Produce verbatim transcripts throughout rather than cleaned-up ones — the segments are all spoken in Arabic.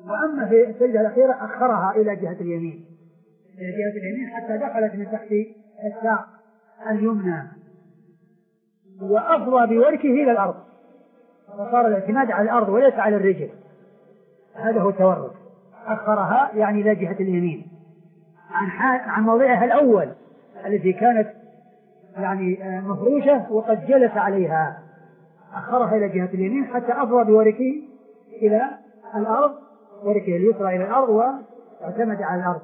وأما في السجدة الأخيرة أخرها إلى جهة اليمين، إلى جهة اليمين حتى دخلت من تحت الساق اليمنى، وأفضى بوركه إلى الأرض، وصار الاعتماد على الأرض وليس على الرجل. هذا هو التورك. أخرها يعني إلى جهة اليمين عن, عن موضعها الأول التي كانت يعني مفروشة وقد جلس عليها، أخرها إلى جهة اليمين حتى أفضى بوركه إلى الأرض، وركه اليسرى إلى الأرض واعتمد على الأرض.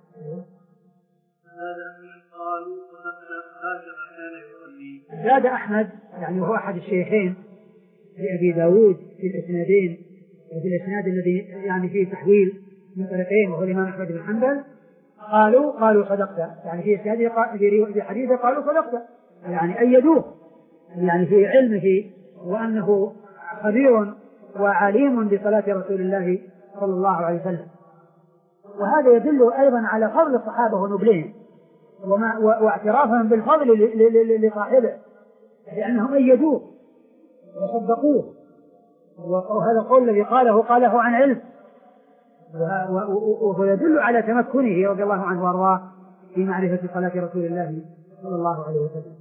زاد أحمد يعني هو أحد الشيخين لأبي داود في الإسنادين، وفي الإسناد الذي يعني فيه تحويل من طريقين وهو الإمام أحمد بن حنبل، قالوا قالوا صدقت، يعني في إسناده في حديثه قالوا صدقت، يعني أيدوه يعني في علمه وأنه خبير وعليم بصلاة رسول الله صلى الله عليه وسلم. وهذا يدل أيضا على فضل الصحابة ونبلهم واعترافهم بالفضل لصاحبه، لأنهم أيدوه وصدقوه، وهذا القول الذي قاله قاله عن علم، وهو يدل على تمكنه رضي الله عنه وارضاه في معرفة صلاة رسول الله صلى الله عليه وسلم.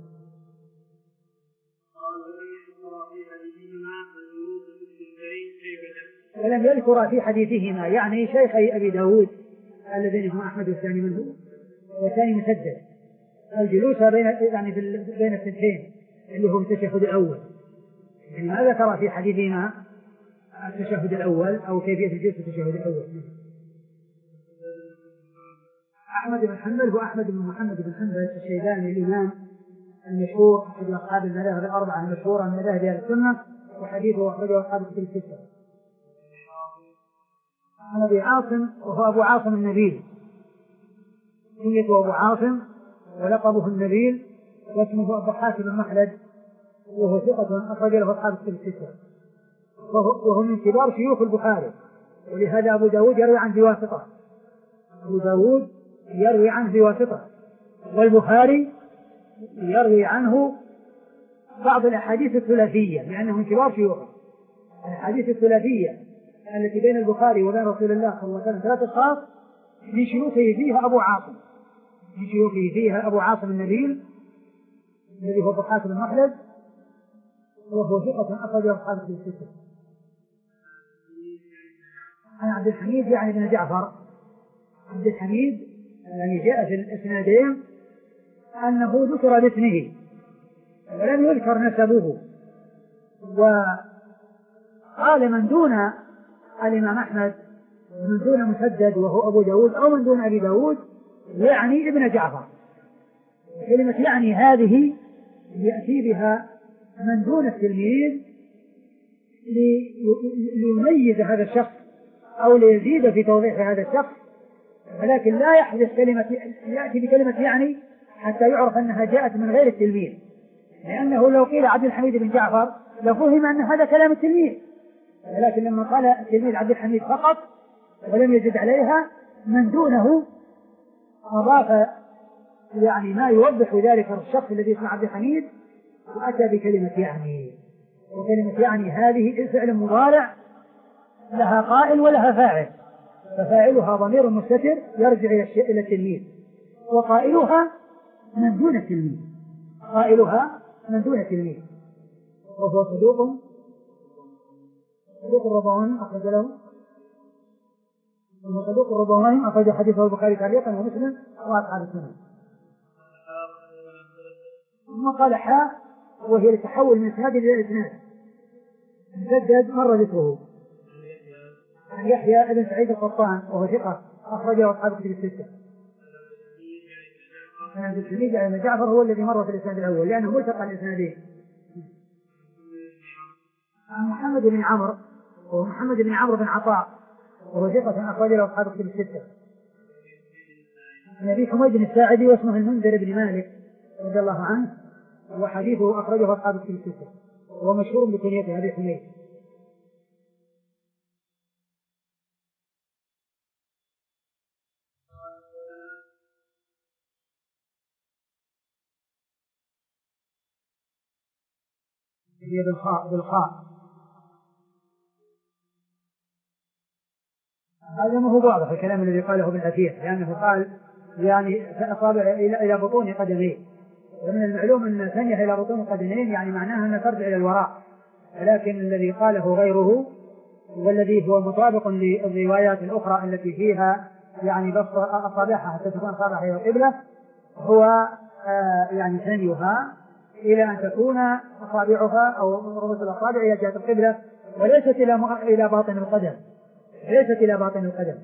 ولم يذكر في حديثهما يعني شيخي أبي داود الذين هم أحمد والثاني منه والثاني مسدد الجلوس بين يعني بين الثنتين اللي هو التشهد الأول، يعني ما ذكر في حديثهما التشهد الأول أو كيفية الجلوس في التشهد الأول. أحمد بن حنبل هو أحمد بن محمد بن حنبل الشيباني الإمام المشهور أحد أصحاب المذاهب الأربعة المشهورة من مذاهب أهل السنة، وحديثه أخرجه أصحاب الكتب الستة. عن أبي عاصم وهو أبو عاصم النبيل، كنيته أبو عاصم ولقبه النبيل، واسمه أبو حاتم المخلد، وهو ثقة أخرج له أصحاب الكتب الستة، وهو من كبار شيوخ البخاري، ولهذا أبو داود يروي عن بواسطة، أبو داود يروي عنه بواسطة، والبخاري يروي عنه بعض الأحاديث الثلاثية لأنه من كبار شيوخه. الأحاديث الثلاثية التي بين البخاري وبين رسول الله صلى الله عليه وسلم ثلاثة أشخاص من شيوخه فيها أبو عاصم، من شيوخه فيها أبو عاصم النبيل الذي هو أبو حاتم المخلد، وهو ثقة أخرج أصحاب الكتب الستة. عن عبد الحميد يعني بن جعفر، عبد الحميد يعني جاء في الإسنادين أنه ذكر باسمه ولم يذكر نسبه، وقال من دون الإمام أحمد من دون مسدد وهو أبو داود أو من دون أبي داود يعني ابن جعفر. كلمة يعني هذه يأتي بها من دون التلميذ ليميز هذا الشخص أو ليزيد في توضيح هذا الشخص، ولكن لا يحدث كلمة يأتي بكلمة يعني حتى يعرف أنها جاءت من غير التلميذ، لأنه لو قيل عبد الحميد بن جعفر لفهم أن هذا كلام التلميذ، ولكن لما قال التلميذ عبد الحميد فقط ولم يزد عليها من دونه أضاف يعني ما يوضح ذلك الشخص الذي اسمه عبد الحميد وأتى بكلمة يعني. وكلمة يعني هذه فعل مضارع لها قائل ولها فاعل، ففاعلها ضمير مستتر يرجع إلى التلميذ، وقائلها من دون التلميذ، قائلها من دون التلميذ، وهو صدوق صدوق الرضواني أخرج له، وهو صدوق الرضواني أخرج حديثه البخاري تعليقا ومسلم وأصحاب السنن. ثم قال حاء وهي لتحول من إسناد إلى إسناد، مسدد مر ذكره عن يحيى بن سعيد القطان وهو ثقة أخرجه أصحاب الكتب الستة. عن الحميد بن جعفر هو الذي مر في الإسناد الأول لأنه ملتقى الإسنادين. عن محمد بن عمرو وهو محمد بن عمرو بن عطاء وهو ثقة أخرجه أصحاب الكتب الستة. عن أبي حميد الساعدي واسمه المنذر بن مالك رضي الله عنه، وحديثه أخرجه أصحاب الكتب الستة، وهو مشهور بكنيته أبي حميد. هي بالخاء بالخاء هذا ما هو واضح الكلام الذي قاله ابن الأثير، لأنه قال يعني أصابع إلى إلى بطون قدميه، ومن المعلوم أن ثنية إلى بطون قدمين يعني معناها أن ترجع إلى الوراء، ولكن الذي قاله غيره والذي هو مطابق للروايات الأخرى التي فيها يعني بسط أصابعها حتى تكون أصابعها إلى القبلة هو آه يعني ثنيها إلى أن تكون أصابعها أو رؤوس الأصابع إلى جهة القبلة، وليست إلى إلى باطن القدم، ليست إلى باطن القدم.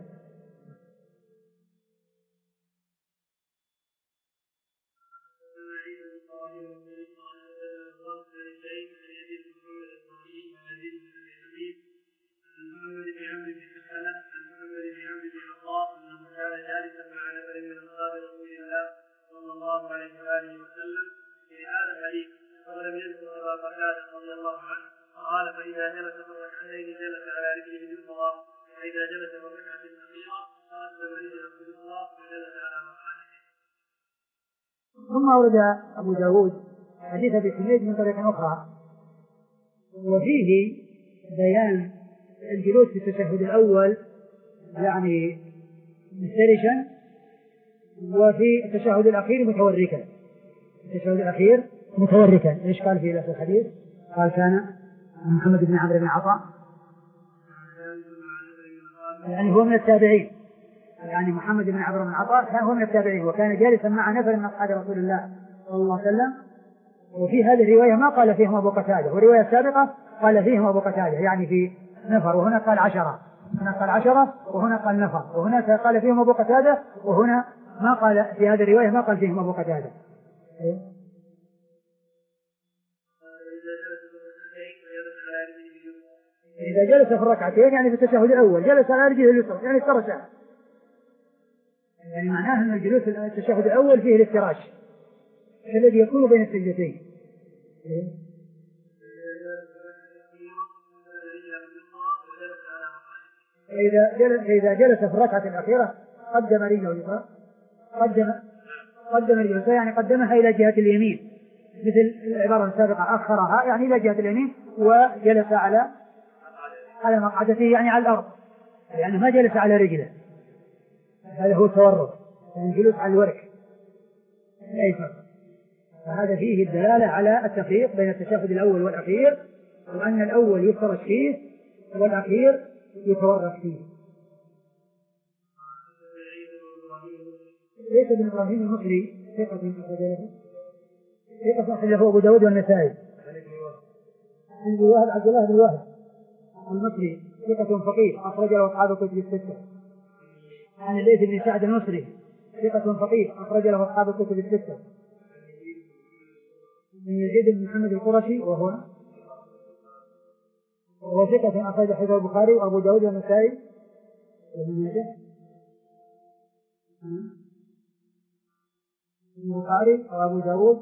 محمد بن عمرو بن حسنة عن محمد بن عمرو بن عطاء أنه كان جالسا مع نفر من أصحاب رسول الله صلى الله عليه وآله وسلم في هذا الحديث ولم يذكر أبا قتادة رضي الله عنه قال فإذا جلس في الركعتين جلس على رجله اليسرى فإذا جلس في الركعة الأخيرة قدم رجله اليسرى وجلس على مقعده. ثم ورد أبو داود حديث أبي حميد من طريق أخرى وفيه بيان الجلوس في التشهد الأول يعني مفترشا، وفي التشهد الأخير متوركا. التشهد الأخير متوركا. إيش قال في نفس الحديث؟ قال كان محمد بن عمرو بن عطاء يعني هو من التابعين، يعني محمد بن عمرو بن عطاء كان هو من التابعين وكان جالسا مع نفر من أصحاب رسول الله صلى الله عليه وسلم. وفي هذه الرواية ما قال فيهم أبو قتادة، والرواية السابقة قال فيهم أبو قتادة يعني في نفر، وهنا قال عشرة، هنا قال عشرة وهنا قال نفر، وهنا قال فيهم أبو قتادة وهنا ما قال في هذه الرواية ما قال فيهم أبو قتادة. إذا جلس في الركعتين يعني في التشهد الأول جلس على رجله اليسرى يعني افترش، يعني معناه أن الجلوس في التشهد الأول فيه الافتراش الذي يكون بين السجدتين. فإذا جلس, فإذا جلس في الركعة الأخيرة قدم رجله اليسرى قدم قدم رجله اليسرى يعني قدمها إلى جهة اليمين، مثل العبارة السابقة أخرها يعني إلى جهة اليمين، وجلس على على مقعدته يعني على الأرض، يعني ما جلس على رجله، هذا هو التورط، يعني الجلوس على الورك الأيسر. فهذا فيه الدلالة على التفريق بين التشهد الأول والأخير، وأن الأول يفترش فيه والأخير يتورط فيه. ليس ابن إبراهيم المصري ثقة من أخرجه ثقة أخرجه أبو داود والنسائي عن الواحد عبد الله بن الواحد المصري ثقة فقيه أخرجه أصحاب الكتب الستة. عن الليث بن سعد المصري ثقة فقيه أخرج له أصحاب الكتب الستة. من يزيد بن محمد القرشي وهو وهو ثقة أخرج حديث البخاري وأبو داود والنسائي وابن ماجه. البخاري وأبو داود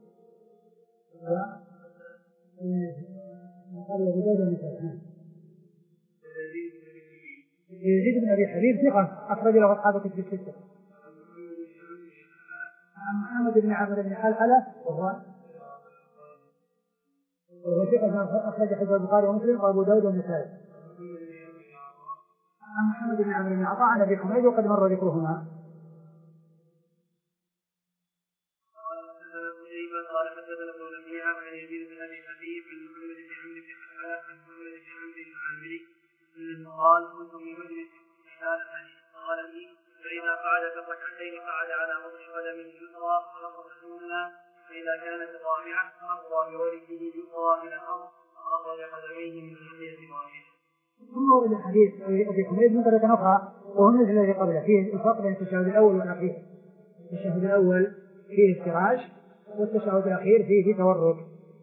وأبو داود والنسائي. يزيد بن أبي حبيب ثقة أخرج له أصحاب الكتب الستة. عن محمد بن عمرو بن حلحلة وهو وهو ثقة أخرج حديث البخاري ومسلم وأبو داود والنسائي. عن محمد بن عمرو بن عطاء عن أبي حميد وقد مر ذكرهما. قال حدثنا ابن ربيعة عن يزيد بن أبي حبيب عن محمد بن عمرو بن حلحلة عن محمد بن عمرو العامري أنه قال كنت في مجلس في هذا الحديث قال لي فإذا قعد في الركعتين قعد على وضع قدمه اليسرى ونصب اليمنى، فإذا كانت الرابعة أقضى بوجهه اليسرى إلى الأرض وأخرج قدميه من ناحية واحدة. ثم ورد الحديث أبي حميد من طريقة أخرى وهو مثل الذي قبله، فيه الفرق بين التشهد الأول والأخير. التشهد الأول فيه افتراش والتشهد الأخير فيه تورك.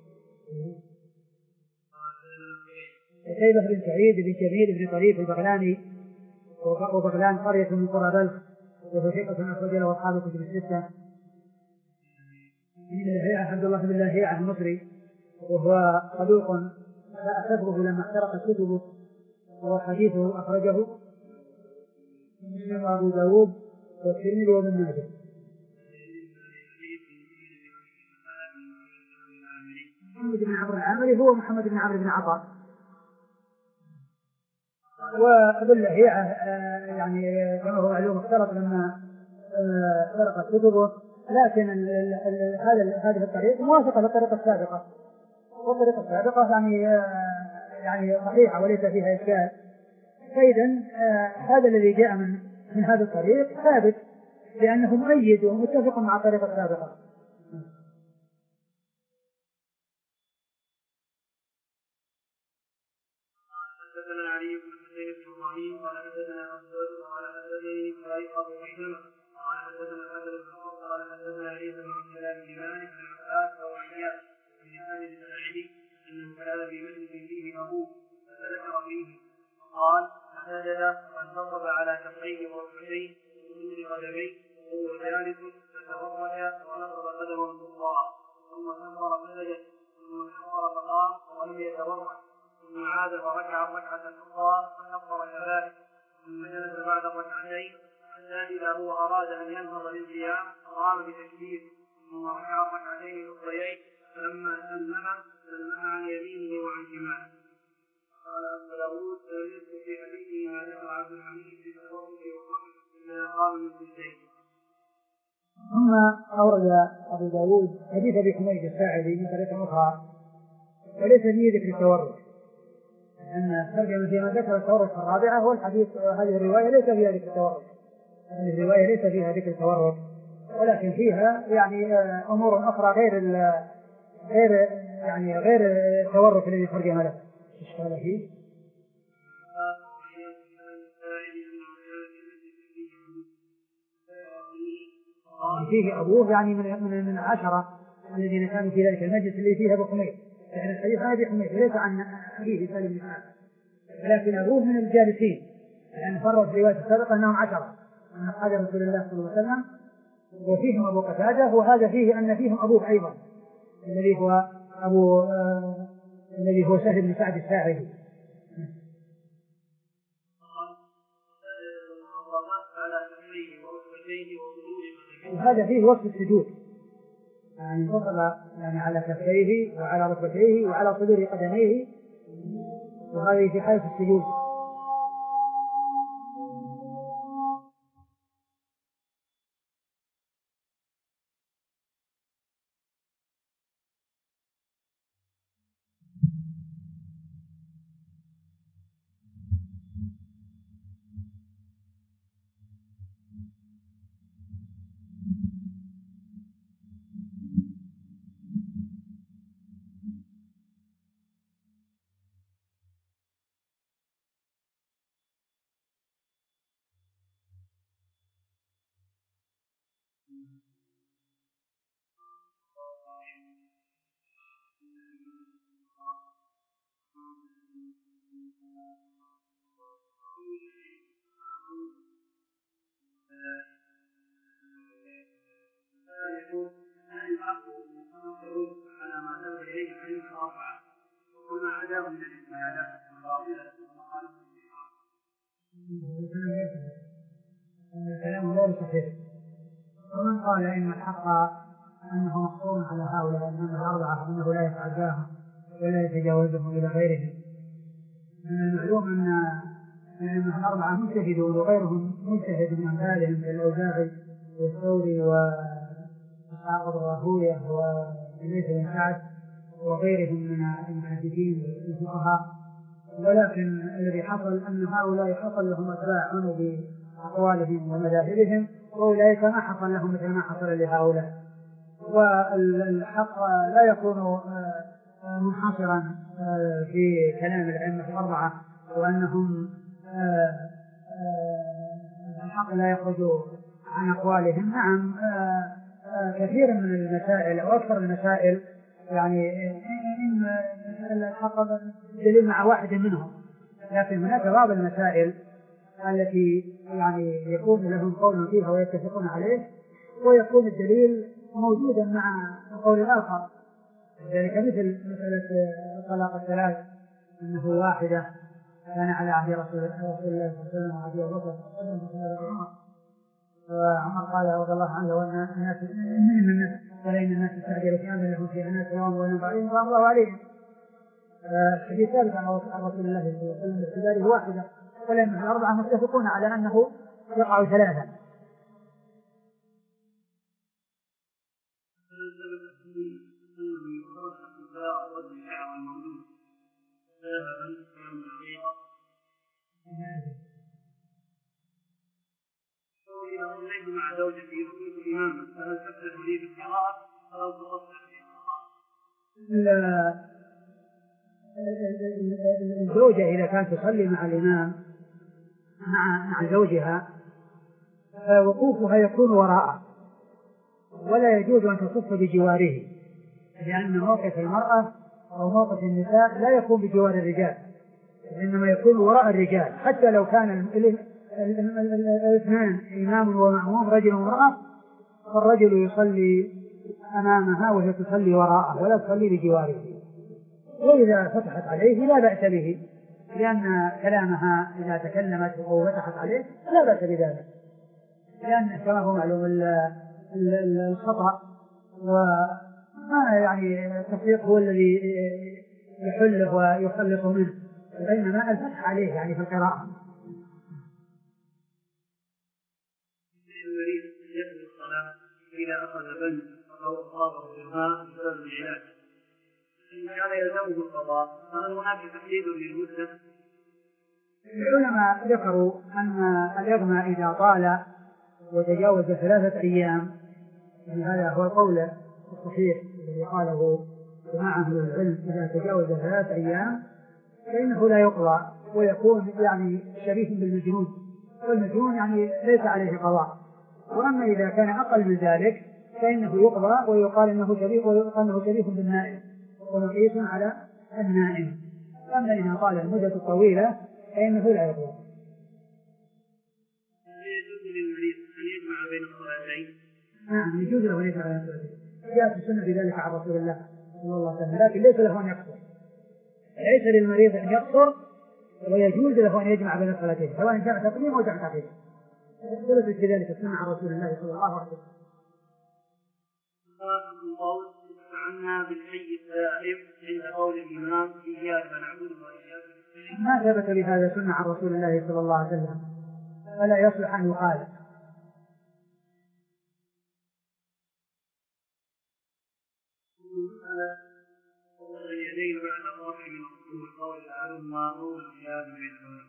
قتيبة بن سعيد بن جميل بن طريف البغلاني وبغلان قرية من قرى بلخ وهو ثقة أخرج له أصحاب الكتب الستة. من لهيعة عبد الله بن لهيعة المصري وهو صدوق فأخذه لما احترقت كتبه وحديثه أخرجه مسلم وأبو داود والترمذي وابن ماجه. محمد بن عمرو العامري هو محمد بن عمرو بن عطاء. وباللهيعة يعني كما هو معلوم اختلط لما سرقت كتبه، لكن هذا هذه الطريقة موافقة للطريقة السابقة، والطريقة السابقة يعني يعني صحيحة وليس فيها إشكال. فإذا هذا الذي جاء من من هذا الطريق ثابت لأنه مؤيد ومتفق مع الطريقة السابقة. حدثنا علي بن حسين بن ابراهيم قال حدثنا مسعود قال حدثني شريك ابو مسلم قال حدثنا الحسن بن حفص قال حدثنا عيسى بن عبد الله بن مالك بن عباس او عياش بن هاني الساعدي انه كان في مجلس فيه ابوه فذكر فيه قال فسجد وانتصب على كفيه وركبتيه وسجود قدميه وهو جالس فتورك ونصب قدمه الوسطى ثم كبر فسجد ثم كبر فقام ولم يتورك ثم عاد فركع الركعة الأخرى فكبر كذلك ثم جلس بعد الركعتين حتى إذا هو أراد أن ينهض للقيام قام بتكبير ثم ركع الركعتين الأخريين فلما سلم سلم عن يمينه وعن شماله. قال أبو داود سمعت في حديثه ما ذكر عبد الحميد في التوضؤ والركع إذا قام من السجدين. ثم أورد أبو داود حديث أبي حميد الساعدي من طريقة أخرى وليس فيه ذكر التورك، أن ترجم فيما ذكر التورك الرابعة والحديث هذه الرواية ليس فيها ذكر التورك، الرواية ليس فيها ذكر التورك ولكن فيها يعني أمور أخرى غير غير يعني غير التورك الذي ترجم له. إيش قال فيه؟ فيه أبوه يعني من من من العشرة الذين كانوا في ذلك المجلس اللي فيه أبو حميد، يعني الحديث عن أبي حميد ليس عن أبيه سالم بن سعد، لكن أبوه من الجالسين، لأن فروا في الرواية السابقة أنهم عشرة من أصحاب رسول الله صلى الله عليه وسلم وفيهم أبو قتادة، وهذا فيه أن فيهم أبوه أيضا الذي هو أبو آه الذي هو سهل بن سعد الساعدي. وهذا فيه وصف السجود، يعني انتصب يعني على كفيه وعلى ركبتيه وعلى صدور قدميه، وهذه في حالة السجود. الكلام غير صحيح. ومن قال إن الحق أنه مقصور على هؤلاء أنهم الأربعة أنه لا يتعداهم ولا يتجاوزهم إلى غيرهم، من المعلوم أن الأربعة مجتهدون وغيرهم مجتهد من أمثالهم كالأوزاعي والثوري وإسحاق بن راهويه وليث بن سعد وغيرهم من المحدثين والفقهاء، ولكن الذي حصل أن هؤلاء حصل لهم أتباع عنوا بأقوالهم ومذاهبهم، وأولئك ما حصل لهم مثل ما حصل لهؤلاء. والحق لا يكون منحصرا في كلام الأئمة الأربعة وأنهم الحق لا يخرج عن أقوالهم. نعم كثير من المسائل أو أكثر المسائل يعني إن الحق دليل مع واحد منهم، لكن هناك بعض المسائل التي يعني يكون لهم قول فيها ويتفقون عليه ويكون الدليل موجودا مع قول الآخر، ذلك مثل مسألة الطلاق الثلاث أنه واحدة كان على عهد رسول الله صلى الله عليه وسلم وعهد أبي بكر وعمر قال رضي الله عنه وأن الناس من الناس فلأن الناس استعجلوا في أمر لهم في أناس يوم وأن بعدين الله عليهم. الحديث ثابت عن رسول الله صلى الله عليه وسلم باعتباره واحدة والأئمة الأربعة متفقون على أنه يقع ثلاثا. مع زوجتي يصيب الإمام فهل تفتح لي بالقراءة أو تصح لي القراءة؟ الزوجة إذا كانت تصلي مع الإمام مع مع زوجها فوقوفها يكون وراءه ولا يجوز أن تصف بجواره، لأن موقف المرأة أو موقف النساء لا يكون بجوار الرجال، إنما يكون وراء الرجال. حتى لو كان الاثنان إمام ومأموم رجل وامرأة فالرجل يصلي أمامها وهي تصلي وراءه ولا تصلي بجواره. وإذا فتحت عليه لا بأس به، لأن كلامها إذا تكلمت أو فتحت عليه لا بأس بذلك، لأن كما هو معلوم الخطأ وما يعني التفريق هو الذي يحله ويخلص منه، بينما الفتح عليه يعني في القراءة. إذا أخذ بند أو أصابه بالماء بسبب العلاج إن كان يلزمه القضاء فهل هناك تحديد للمدة؟ العلماء ذكروا أن الإغماء إذا طال وتجاوز ثلاثة أيام، يعني هذا هو القول الصحيح الذي قاله جماعة من العلم، إذا تجاوز ثلاثة أيام فإنه لا يقضى ويكون يعني شبيه بالمجنون، والمجنون يعني ليس عليه قضاء. وأما إذا كان أقل من ذلك فإنه يقضى ويقال إنه شبيه ويقال إنه شبيه بالنائم ومقيس على النائم. أما إذا قال المدة الطويلة فإنه لا يقضى. يجوز للمريض أن يجمع بين الصلاتين؟ نعم يجوز له أن يجمع بين الصلاتين، جاءت السنة في ذلك عن رسول الله صلى الله عليه وسلم، لكن ليس له أن يقصر، ليس للمريض أن يقصر ويجوز له أن يجمع بين الصلاتين سواء جمع تقديم أو جمع تأخير. ثبتت في ذلك السنة عن رسول الله صلى الله عليه وسلم. قول عنا بالحي الدائم عند قول الإمام إياك نعبد وإياك نستعين. ما ثبت بهذا سنة عن رسول الله صلى الله عليه وسلم فلا يصلح أن يقال. اليدين بعد الرفع من الركوع قول الأعلى هو القيام بين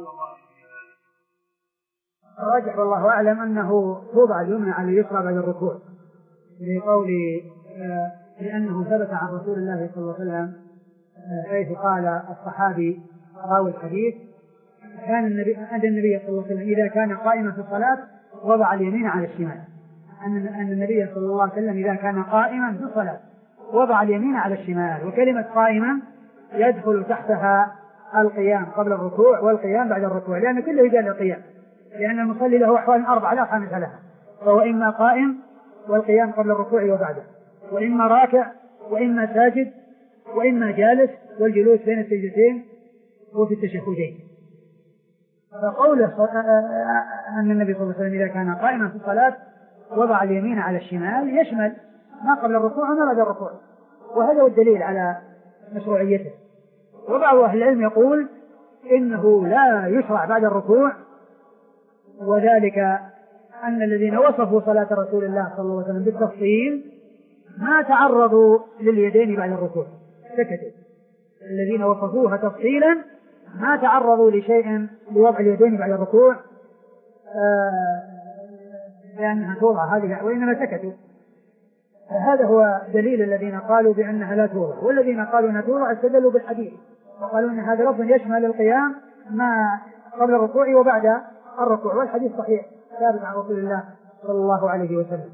الراجح والله أعلم أنه توضع اليمنى على اليسرى بعد الركوع، لقول لأنه ثبت عن رسول الله صلى الله عليه وسلم حيث قال الصحابي راوي الحديث كان النبي أن النبي صلى الله عليه وسلم إذا كان قائما في الصلاة وضع اليمين على الشمال، أن أن النبي صلى الله عليه وسلم إذا كان قائما في الصلاة وضع اليمين على الشمال، وكلمة قائما يدخل تحتها القيام قبل الركوع والقيام بعد الركوع، لأن كله يجعل للقيام، لأن المصلي له أحوال أربعة لا خامس لها، فهو إما قائم والقيام قبل الركوع وبعده، وإما راكع وإما ساجد وإما جالس والجلوس بين السجدتين وفي التشهدين. فقوله أن النبي صلى الله عليه وسلم إذا كان قائما في الصلاة وضع اليمين على الشمال يشمل ما قبل الركوع وما بعد الركوع، وهذا هو الدليل على مشروعيته. وبعض أهل العلم يقول إنه لا يشرع بعد الركوع، وذلك أن الذين وصفوا صلاة رسول الله صلى الله عليه وسلم بالتفصيل ما تعرضوا لليدين بعد الركوع، سكتوا. الذين وصفوها تفصيلا ما تعرضوا لشيء لوضع اليدين بعد الركوع آه لأنها توضع هذه، وإنما سكتوا. هذا هو دليل الذين قالوا بأنها لا توضع، والذين قالوا أنها توضع استدلوا بالحديث وقالوا أن هذا لفظ يشمل القيام ما قبل الركوع وبعد الركوع، والحديث صحيح ثابت عن رسول الله صلى الله عليه وسلم.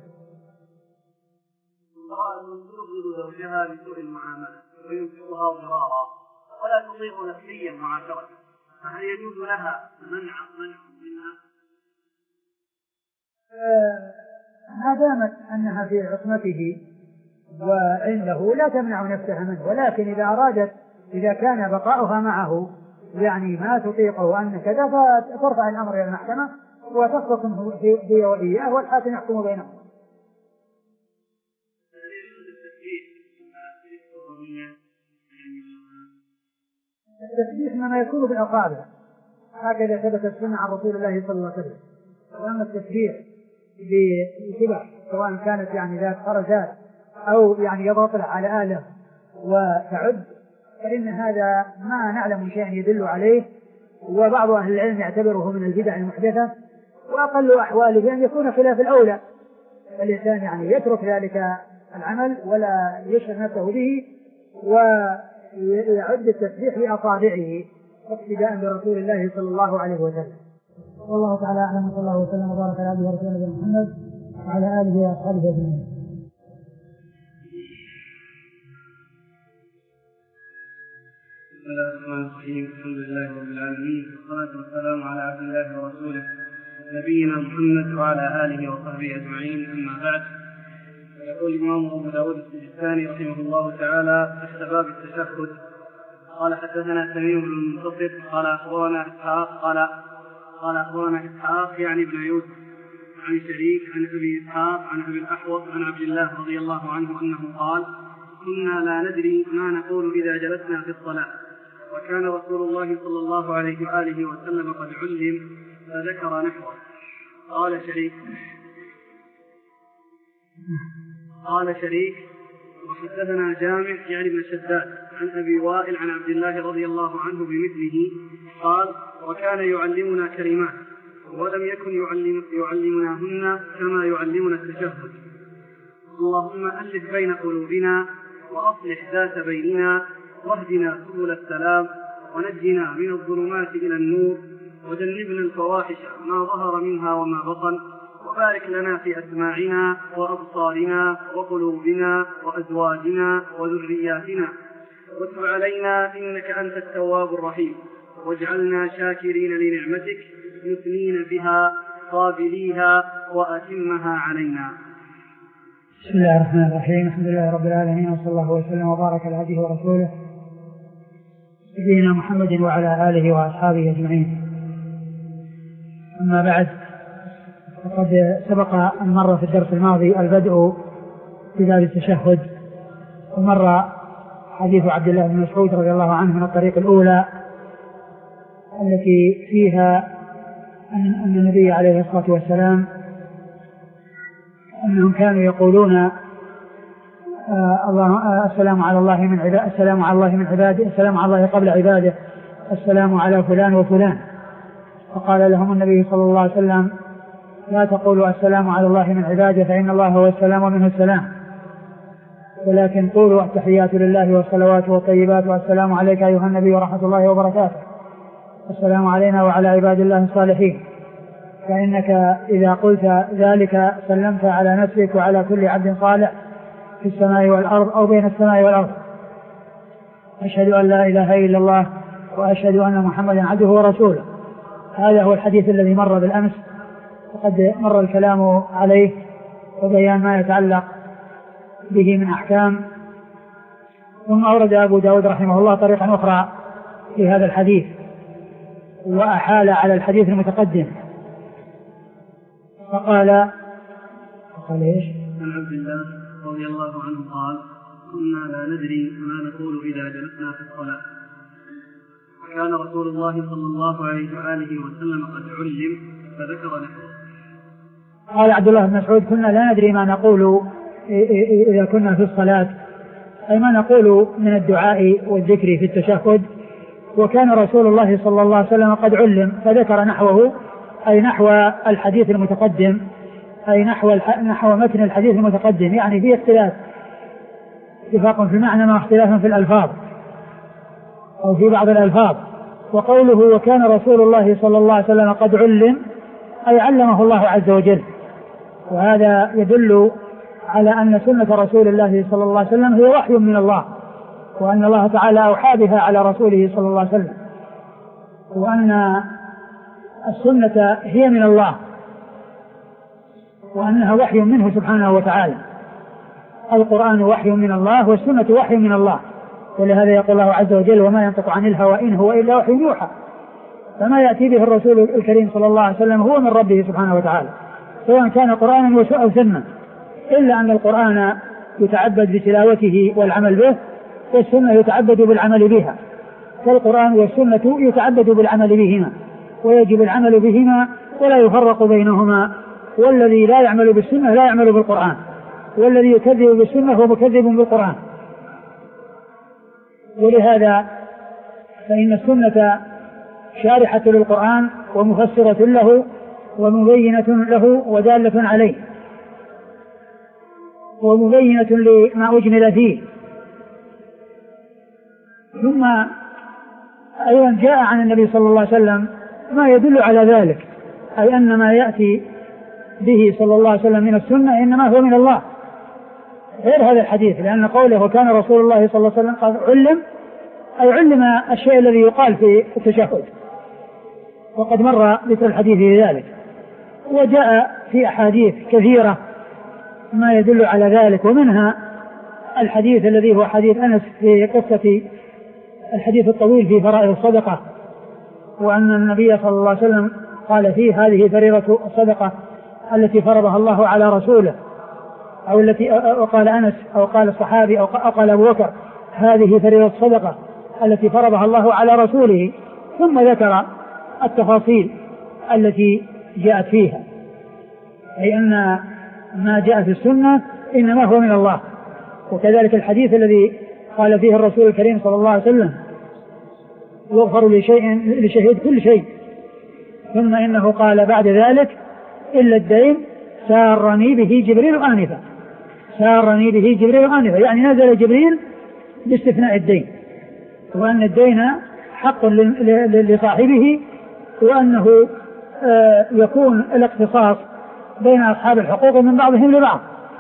تبغض زوجها لسوء المعاملة وينفقها ضرارا ولا تطيق نفسيا معاشرته، فهل يجوز لها منع منع منها؟ ما دامت أنها في عصمته وعنده لا تمنع نفسها منه، ولكن إذا أرادت إذا كان بقاؤها معه يعني ما تطيقه أن كذا فترفع الأمر إلى المحكمة وتختصم هي وإياه والحاكم يحكم بينهم. التسبيح ما يكون بالأصابع، هكذا ثبت السنة عن رسول الله صلى الله عليه وسلم. وأما التسبيح بكبح سواء كانت يعني ذات خرزات أو يعني يضغط على آلة وتعد، فإن هذا ما نعلم شيئا يدل عليه، وبعض أهل العلم يعتبره من البدع المحدثة، وأقل أحواله أن يكون خلاف الأولى، الإنسان يعني يترك ذلك العمل ولا يشغل نفسه به ويعد التسبيح بأصابعه اقتداء برسول الله صلى الله عليه وسلم. والله تعالى أعلم، صلى الله وسلم وبارك على عبده ورسوله محمد وعلى آله وأصحابه أجمعين. بسم الله الرحمن الرحيم. الحمد لله رب العالمين، والصلاة والسلام على عبد الله ورسوله نبينا محمد وعلى آله وصحبه أجمعين. أما بعد، يقول الإمام أبو داود السجستاني رحمه الله تعالى تحت باب التشهد: قال حدثنا تميم بن المنتصر قال أخبرنا إسحاق قال قال أخبرنا إسحاق يعني ابن يوسف عن شريك عن أبي إسحاق عن أبي الأحوص عن عبد الله رضي الله عنه أنه قال: كنا لا ندري ما نقول إذا جلسنا في الصلاة، وكان رسول الله صلى الله عليه وآله وسلم قد علم فذكر نحوه. قال شريك قال شريك وحدثنا جامع يعني بن شداد عن أبي وائل عن عبد الله رضي الله عنه بمثله قال: وكان يعلمنا كلمات ولم يكن يعلم يعلمناهن كما يعلمنا التشهد: اللهم ألف بين قلوبنا وأصلح ذات بيننا واهدنا سبل السلام ونجنا من الظلمات إلى النور وجنبنا الفواحش ما ظهر منها وما بطن، وبارك لنا في أسماعنا وأبصارنا وقلوبنا وأزواجنا وذرياتنا، وتب علينا إنك أنت التواب الرحيم، واجعلنا شاكرين لنعمتك مثنين بها قابليها وأتمها علينا. بسم الله الرحمن الرحيم. الحمد لله رب العالمين، وصلى الله وسلم وبارك على عبده ورسوله نبينا محمد وعلى آله وأصحابه أجمعين. أما بعد، فقد سبق أن مر في الدرس الماضي البدء في باب التشهد، ومر حديث عبد الله بن مسعود رضي الله عنه من الطريق الأولى التي فيها أن النبي عليه الصلاة والسلام أنهم كانوا يقولون آه الله آه السلام على الله من عباده السلام على الله من عباده السلام على الله قبل عباده السلام على فلان وفلان. فقال لهم النبي صلى الله عليه وسلم: لا تقولوا السلام على الله من عباده فإن الله هو السلام ومنه السلام، ولكن قولوا التحيات لله والصلوات والطيبات والسلام عليك أيها النبي ورحمة الله وبركاته، السلام علينا وعلى عباد الله الصالحين، فإنك إذا قلت ذلك سلمت على نفسك وعلى كل عبد صالح في السماء والأرض أو بين السماء والأرض. أشهد أن لا إله إلا الله وأشهد أن محمدا عبده ورسوله. هذا هو الحديث الذي مر بالأمس، وقد مر الكلام عليه وبيان ما يتعلق به من أحكام. ثم أورد أبو داود رحمه الله طريقا أخرى في هذا الحديث، وأحال على الحديث المتقدم فقال فقال إيش؟ عن عبد الله رضي الله عنه قال: كنا لا ندري ما نقول إذا جلسنا في الصلاة، وكان رسول الله صلى الله عليه وآله وسلم قد علم فذكر نحوه. قال عبد الله بن مسعود: كنا لا ندري ما نقول إذا كنا في الصلاة، أي ما نقول من الدعاء والذكر في التشهد، وكان رسول الله صلى الله عليه وسلم قد علم فذكر نحوه، أي نحو الحديث المتقدم، أي نحو نحو متن الحديث المتقدم، يعني فيه اختلاف، اتفاق في المعنى مع اختلاف في الألفاظ أو في بعض الألفاظ. وقوله وكان رسول الله صلى الله عليه وسلم قد علم، أي علمه الله عز وجل، وهذا يدل على أن سنة رسول الله صلى الله عليه وسلم هي وحي من الله، وأن الله تعالى أوحى بها على رسوله صلى الله عليه وسلم، وأن السنة هي من الله، وأنها وحي منه سبحانه وتعالى. القرآن وحي من الله والسنة وحي من الله، ولهذا يقول الله عز وجل: وما ينطق عن الهوى إن هو إلا وحي يوحى. فما يأتي به الرسول الكريم صلى الله عليه وسلم هو من ربه سبحانه وتعالى، سواء كان قرآنا أو سنة، إلا أن القرآن يتعبد بتلاوته والعمل به، والسنة يتعبد بالعمل بها، فالقرآن والسنة يتعبد بالعمل بهما، ويجب العمل بهما ولا يفرق بينهما، والذي لا يعمل بالسنة لا يعمل بالقرآن، والذي يكذب بالسنة هو مكذب بالقرآن. ولهذا فإن السنة شارحة للقرآن ومفسرة له ومبينة له ودالة عليه ومبينة لما أجمل فيه. ثم أيضا جاء عن النبي صلى الله عليه وسلم ما يدل على ذلك، أي أن ما يأتي به صلى الله عليه وسلم من السنة إنما هو من الله، غير هذا الحديث، لأن قوله كان رسول الله صلى الله عليه وسلم قال علم، أي علم الشيء الذي يقال في التشهد، وقد مر ذكر الحديث في ذلك. وجاء في أحاديث كثيرة ما يدل على ذلك، ومنها الحديث الذي هو حديث أنس في قصة الحديث الطويل في فرائض الصدقة، وأن النبي صلى الله عليه وسلم قال فيه هذه فريضة الصدقة التي فرضها الله على رسوله، أو التي قال أنس أو قال الصحابي أو قال أبو بكر هذه فريضة الصدقة التي فرضها الله على رسوله، ثم ذكر التفاصيل التي جاءت فيها، أي أن ما جاء في السنة إنما هو من الله. وكذلك الحديث الذي قال فيه الرسول الكريم صلى الله عليه وسلم يغفر لشيء لشهيد كل شيء، ثم إنه قال بعد ذلك إلا الدين سارني به جبريل آنفا، سارني به جبريل آنفا، يعني نزل جبريل باستثناء الدين، وأن الدين حق لصاحبه، وأنه يكون الاقتصاص بين أصحاب الحقوق من بعضهم لبعض.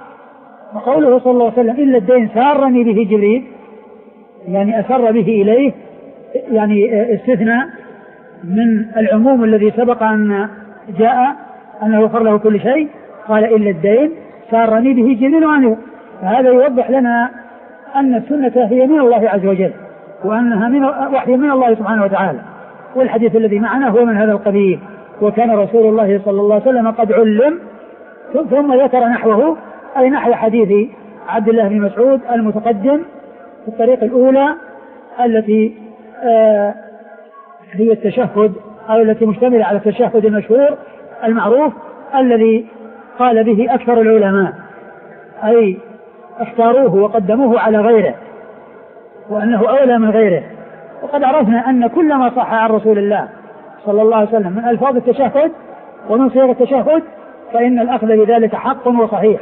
وقوله صلى الله عليه وسلم إلا الدين سارني به جبريل، يعني أسر به إليه، يعني استثناء من العموم الذي سبق أن جاء أنه يغفر له كل شيء، قال إلا الدين سارني به جبريل عنه. فهذا يوضح لنا أن السنة هي من الله عز وجل، وأنها من وحي من الله سبحانه وتعالى. والحديث الذي معنا هو من هذا القبيل، وكان رسول الله صلى الله عليه وسلم قد علم، ثم ذكر نحوه، أي نحو حديث عبد الله بن مسعود المتقدم في الطريق الأولى التي آه هي التشهد، أو التي مشتملة على التشهد المشهور المعروف الذي قال به أكثر العلماء، أي اختاروه وقدموه على غيره، وأنه أولى من غيره. وقد عرفنا أن كل ما صح عن رسول الله صلى الله عليه وسلم من ألفاظ التشهد ومن صيغ التشهد فإن الأخذ بذلك حق وصحيح،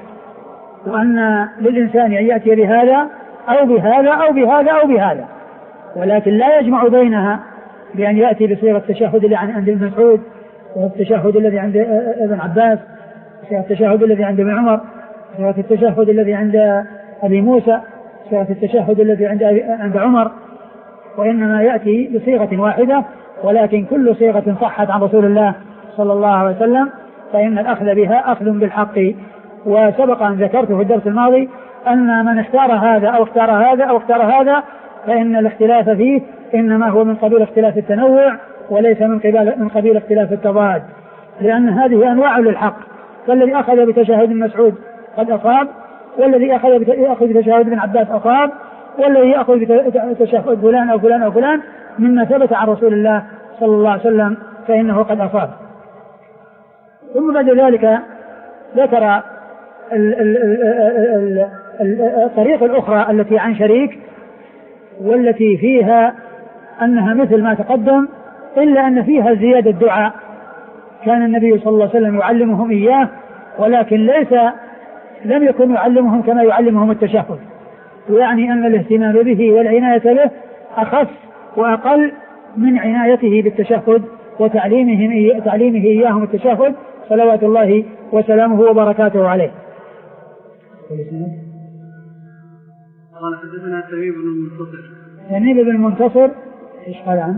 وأن للإنسان أن يأتي بهذا أو بهذا أو بهذا أو بهذا، ولكن لا يجمع بينها بأن يأتي بصيغة التشهد اللي عند ابن مسعود، والتشهد الذي عند ابن عباس، التشهد الذي عند ابن عمر، صيغة التشهد الذي عند أبي موسى، صيغة التشهد الذي عند عند عمر، وإنما يأتي بصيغة واحدة، ولكن كل صيغة صحت عن رسول الله صلى الله عليه وسلم فإن الأخذ بها أخذ بالحق. وسبق أن ذكرت في الدرس الماضي أن من اختار هذا أو اختار هذا أو اختار هذا فإن الاختلاف فيه إنما هو من قبيل اختلاف التنوع وليس من قبيل من قبيل اختلاف التضاد، لأن هذه أنواع للحق. فالذي أخذ بتشهد ابن مسعود قد أصاب، والذي أخذ بتشهد ابن عباس أصاب، والذي يأخذ بتشهد فلان أو فلان أو فلان مما ثبت عن رسول الله صلى الله عليه وسلم فإنه قد أصاب. ثم بعد ذلك ذكر الطريقة الأخرى التي عن شريك، والتي فيها أنها مثل ما تقدم، إلا أن فيها زيادة دعاء كان النبي صلى الله عليه وسلم يعلمهم إياه، ولكن ليس لم يكن يعلمهم كما يعلمهم التشهد، ويعني أن الاهتمام به والعناية به أخف وأقل من عنايته بالتشهد وتعليمهم تعليمه إياهم التشهد صلوات الله وسلامه وبركاته عليه. قال حدثنا تميم بن المنتصر. تميم بن المنتصر ايش قال عنه؟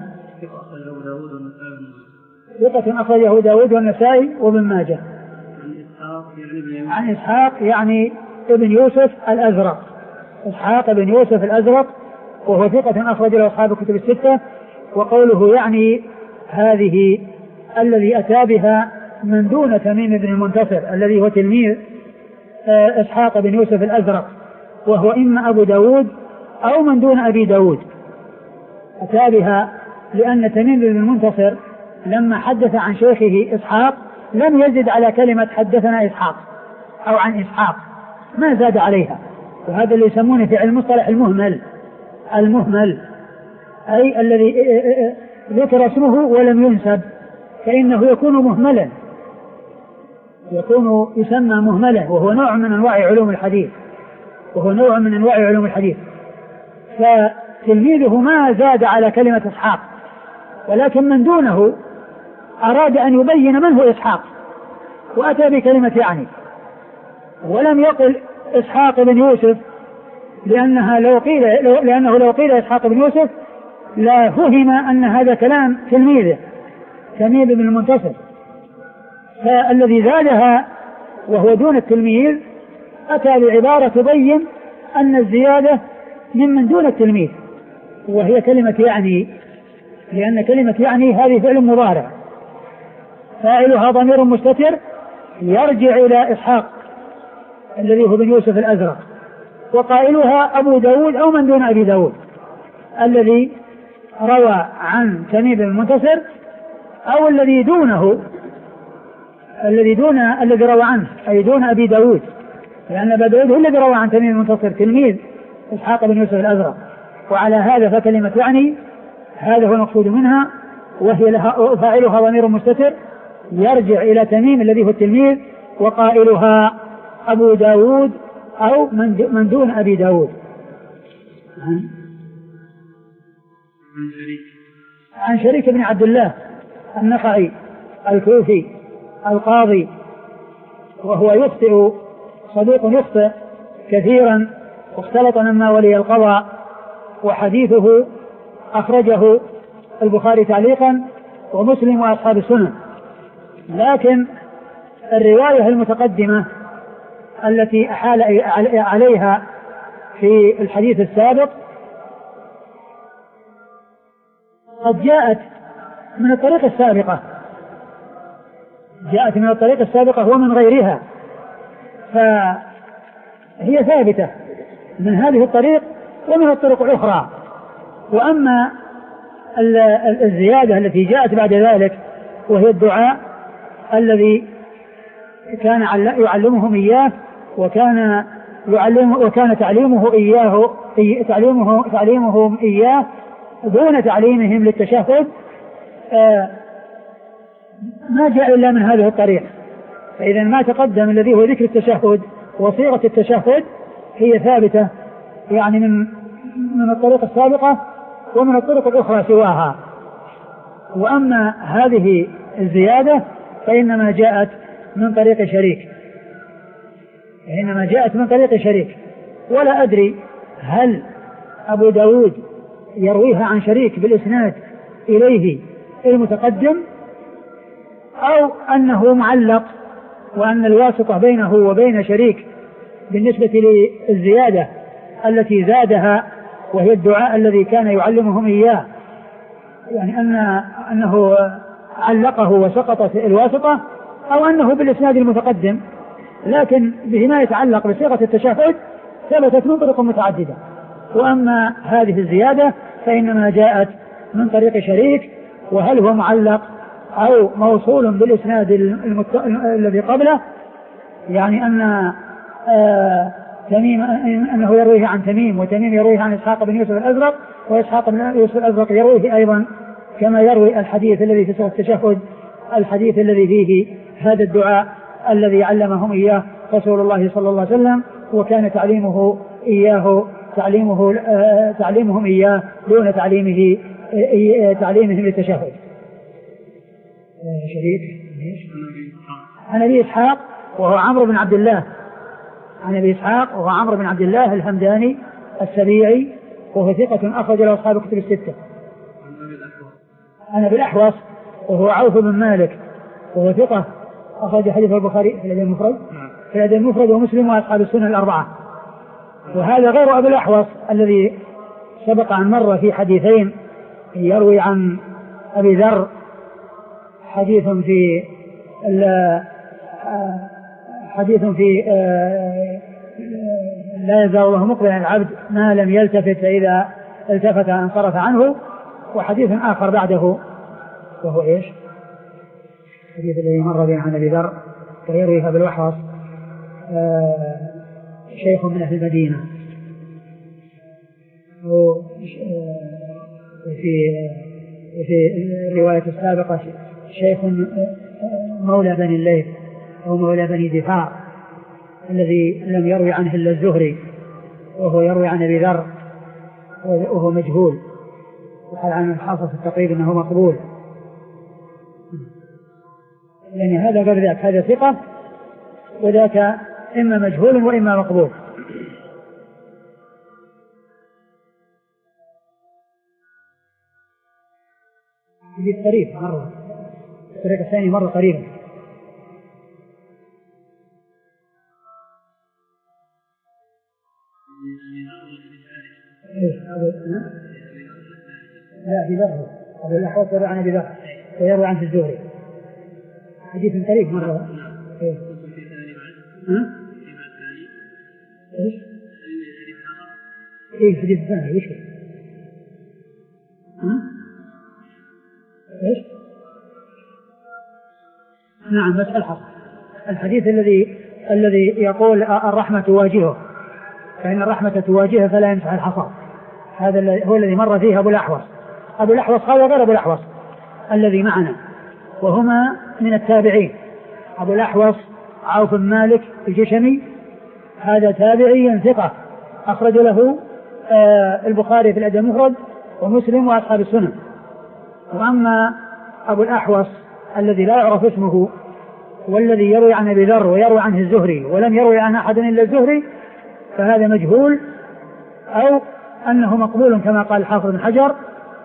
ثقة أخرجه داود والنسائي وابن ماجه. عن إسحاق يعني ابن يوسف الأزرق، إسحاق ابن يوسف الأزرق، وهو ثقة أخرج له أصحاب الكتب الستة. وقوله يعني هذه الذي أتى بها من دون تميم بن المنتصر الذي هو تلميذ إسحاق بن يوسف الأزرق، وهو إما أبو داود أو من دون أبي داود. أتى بها لأن تميم بن المنتصر لما حدث عن شيخه إسحاق لم يزد على كلمة حدثنا إسحاق أو عن إسحاق، ما زاد عليها. وهذا اللي يسمونه في علم المصطلح المهمل. المهمل أي الذي ذكر اسمه ولم ينسب، فإنه يكون مهملا، يكون يسمى مهملا، وهو نوع من أنواع علوم الحديث وهو نوع من أنواع علوم الحديث. فتلميذه ما زاد على كلمة إسحاق، ولكن من دونه أراد أن يبين من هو إسحاق وأتى بكلمة يعني، ولم يقل إسحاق بن يوسف، لأنها لو قيل لأنه لو قيل إسحاق بن يوسف لا فهم أن هذا كلام تلميذه تميم بن المنتصر. فالذي زادها وهو دون التلميذ أتى بعبارة تبين أن الزيادة ممن دون التلميذ، وهي كلمة يعني، لأن كلمة يعني هذه فعل مضارع فاعلها ضمير مستتر يرجع إلى إسحاق الذي هو بن يوسف الأزرق، وقائلها أبو داود أو من دون أبي داود الذي روى عن تميم بن المنتصر، أو الذي دونه الذي دون الذي روى عنه أي دون أبي داود، لأن أبا داود هو الذي روى عن تميم المنتصر تلميذ إسحاق بن يوسف الأزرق. وعلى هذا فكلمة يعني هذا هو المقصود منها، وهي لها فاعلها ضمير مستتر يرجع إلى تميم الذي هو التلميذ، وقائلها أبو داود أو من دون أبي داود. عن شريك بن عبد الله النخعي الكوفي القاضي، وهو يخطئ صديق يخطئ كثيرا واختلط مما ولي القضاء، وحديثه أخرجه البخاري تعليقا ومسلم وأصحاب السنن. لكن الرواية المتقدمة التي أحال عليها في الحديث السابق قد جاءت من الطريق السابقة جاءت من الطريق السابقة ومن غيرها، فهي ثابتة من هذه الطريق ومن الطرق الأخرى. وأما الزيادة التي جاءت بعد ذلك وهي الدعاء الذي كان يعلمهم إياه وكان يعلمه وكان تعليمه إياه تعليمه تعليمهم إياه دون تعليمهم للتشهد، ما جاء إلا من هذه الطريق. فإذا ما تقدم الذي هو ذكر التشهد وصيغة التشهد هي ثابتة يعني من من الطريق السابقة ومن الطرق الأخرى سواها. وأما هذه الزيادة فإنما جاءت من طريق شريك إنما جاءت من طريق شريك ولا أدري هل أبو داود يرويها عن شريك بالإسناد إليه المتقدم أو أنه معلق وأن الواسطة بينه وبين شريك بالنسبة للزيادة التي زادها وهي الدعاء الذي كان يعلمهم إياه، يعني أن أنه علقه وسقطت الواسطة، أو أنه بالإسناد المتقدم لكن بما يتعلق بصيغة التشهد ثبتت من طرق متعددة. وأما هذه الزيادة فإنما جاءت من طريق شريك، وهل هو معلق أو موصول بالإسناد المت... الذي قبله، يعني أن آه تميم أنه يرويه عن تميم وتميم يرويه عن إسحاق بن يوسف الأزرق، وإسحاق بن يوسف الأزرق يرويه أيضا كما يروي الحديث الذي في سورة التشهد، الحديث الذي فيه هذا الدعاء الذي علمهم إياه رسول الله صلى الله عليه وسلم، وكان تعليمه إياه تعليمه آه تعليمهم إياه دون تعليمه آه تعليمهم للتشهد. شريك عن أبي إسحاق وهو عمرو بن عبد الله عن أبي إسحاق وهو عمرو بن عبد الله الهمداني السبيعي، وهو ثقة أخرج له أصحاب الكتب الستة. عن أبي الأحوص وهو عوف بن مالك وهو ثقة أخرج حديث البخاري في الأدب المفرد في الأدب المفرد ومسلم وأصحاب السنن الأربعة. وهذا غير أبي الأحوص الذي سبق عن مرة في حديثين، يروي عن أبي ذر حديث في حديث في لا يزال الله مقبلا العبد ما لم يلتفت فإذا التفت انصرف عنه، وحديث آخر بعده وهو إيش الحديث الذي مر بنا عن أبي ذر ويرويها بالوحوص شيخ من أهل المدينة، وفي في الرواية السابقة شيخ مولى بني الليث أو مولى بني دفاع الذي لم يروي عنه إلا الزهري، وهو يروي عن أبي ذر وهو مجهول، وقال عن الحافظ في التقريب أنه مقبول. يعني هذا غير ذاك، هذا ثقة وذاك إما مجهول وإما مقبول. في قريب مرة الطريق الثاني مرة قريبا. لا في ذره أبو الأحوص يروي عن أبي ذر ويروي عنه الزهري، حديث قريب مرة. إيه ها؟ إيش؟ إيه حديث ثاني إيش؟ ها؟ إيش؟ نعم بس الحق الحديث الذي الذي يقول الرحمة تواجهه، فإن الرحمة تواجهه فلا يمسح الحصى، هذا هو الذي مر فيه أبو الأحوص. أبو الأحوص هذا غير أبو الأحوص الذي معنا، وهما من التابعين. أبو الأحوص عوف بن مالك الجشمي، هذا تابعي ثقة أخرج له آه البخاري في الأدب المفرد ومسلم وأصحاب السنن. وأما أبو الأحوص الذي لا يعرف اسمه والذي يروي عن أبي ذر ويروي عنه الزهري ولم يروي عن أحد إلا الزهري فهذا مجهول أو أنه مقبول كما قال الحافظ بن حجر،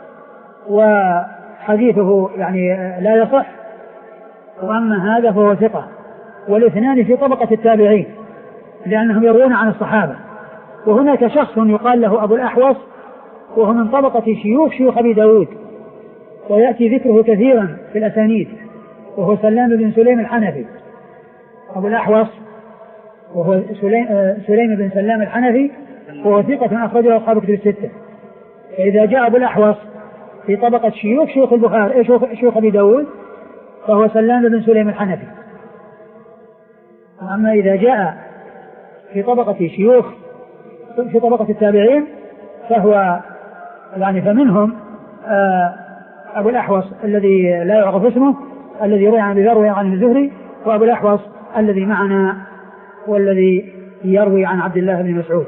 وحديثه يعني لا يصح. وأما هذا فهو ثقة، والاثنان في طبقة التابعين لأنهم يروون عن الصحابة. وهناك شخص يقال له أبو الأحوص وهو من طبقة شيوخ شيوخ أبي داود ويأتي ذكره كثيرا في الأسانيد، وهو سلام بن سليم الحنفي. أبو الأحوص وهو سليم بن سلام الحنفي وهو ثقة أخرجه أصحاب كتب الستة. فإذا جاء أبو الأحوص في طبقة شيوخ شيوخ البخاري شيوخ أبي داود فهو سلام بن سليم الحنفي. أما إذا جاء في طبقة شيوخ في طبقة التابعين فهو يعني فمنهم أبو الأحوص الذي لا يعرف اسمه الذي يروي عن أبي ذر ويروي عن الزهري، وأبو الأحوص الذي معنا والذي يروي عن عبد الله بن مسعود.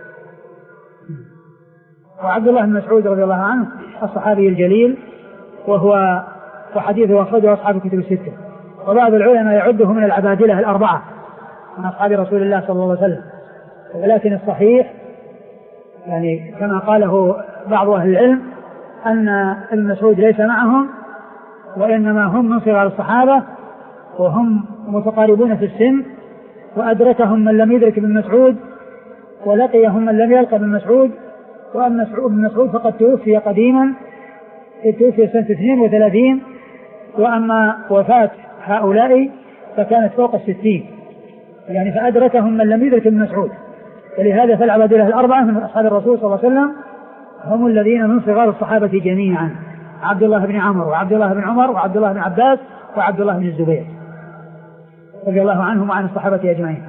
وعبد الله بن مسعود رضي الله عنه الصحابي الجليل، وهو وحديثه أخرجه أصحاب الكتب الستة، وبعض العلماء يعده من العبادلة الأربعة من أصحاب رسول الله صلى الله عليه وسلم. ولكن الصحيح يعني كما قاله بعض أهل العلم أن ابن مسعود ليس معهم، وإنما هم من صغار الصحابة وهم متقاربون في السن، وأدركهم من لم يدرك ابن مسعود ولقيهم من لم يلقى ابن مسعود. وأما ابن مسعود فقد توفي قديما، توفي سنة اثنين وثلاثين، وأما وفاة هؤلاء فكانت فوق الستين، يعني فأدركهم من لم يدرك ابن مسعود. ولهذا فالعبادلة الأربعة من أصحاب الرسول صلى الله عليه وسلم هم الذين من صغار الصحابة جميعا: عبد الله بن عمرو وعبد الله بن عمر وعبد الله بن عباس وعبد الله بن الزبير رضي الله عنهم وعن الصحابة أجمعين.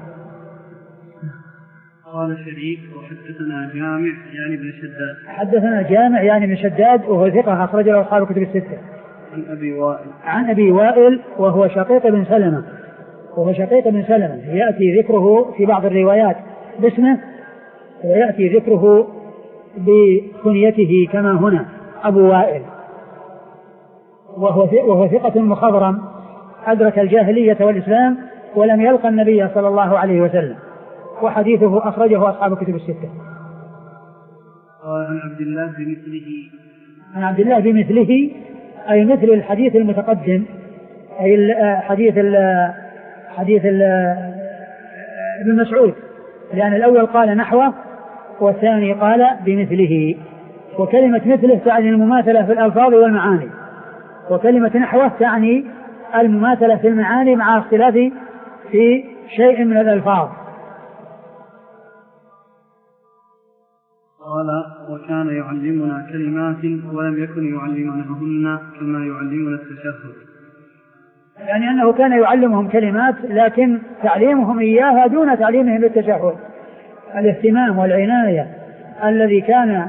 قال شريك وحدثنا جامع يعني بن شداد. حدثنا جامع يعني بن شداد وهو ثقة أخرج له أصحاب الكتب الستة. عن أبي وائل عن أبي وائل وهو شقيق بن سلمة وهو شقيق بن سلمة يأتي ذكره في بعض الروايات باسمه ويأتي ذكره بكنيته كما هنا أبو وائل، وهو وهو ثقة مخضرم أدرك الجاهلية والإسلام ولم يلقى النبي صلى الله عليه وسلم، وحديثه أخرجه أصحاب الكتب الستة. عن عبد الله بمثله عن عبد الله بمثله أي مثل الحديث المتقدم، أي حديث ال حديث ابن مسعود، لأن الأول قال نحوه والثاني قال بمثله. وكلمة مثله تعني المماثلة في الألفاظ والمعاني، وكلمة نحوه تعني المماثلة في المعاني مع اختلاف في شيء من الألفاظ. قال وكان يعلمنا كلمات ولم يكن يعلمناهن كما يعلمنا التشهد. يعني أنه كان يعلمهم كلمات لكن تعليمهم إياها دون تعليمهم للتشهد. الاهتمام والعناية الذي كان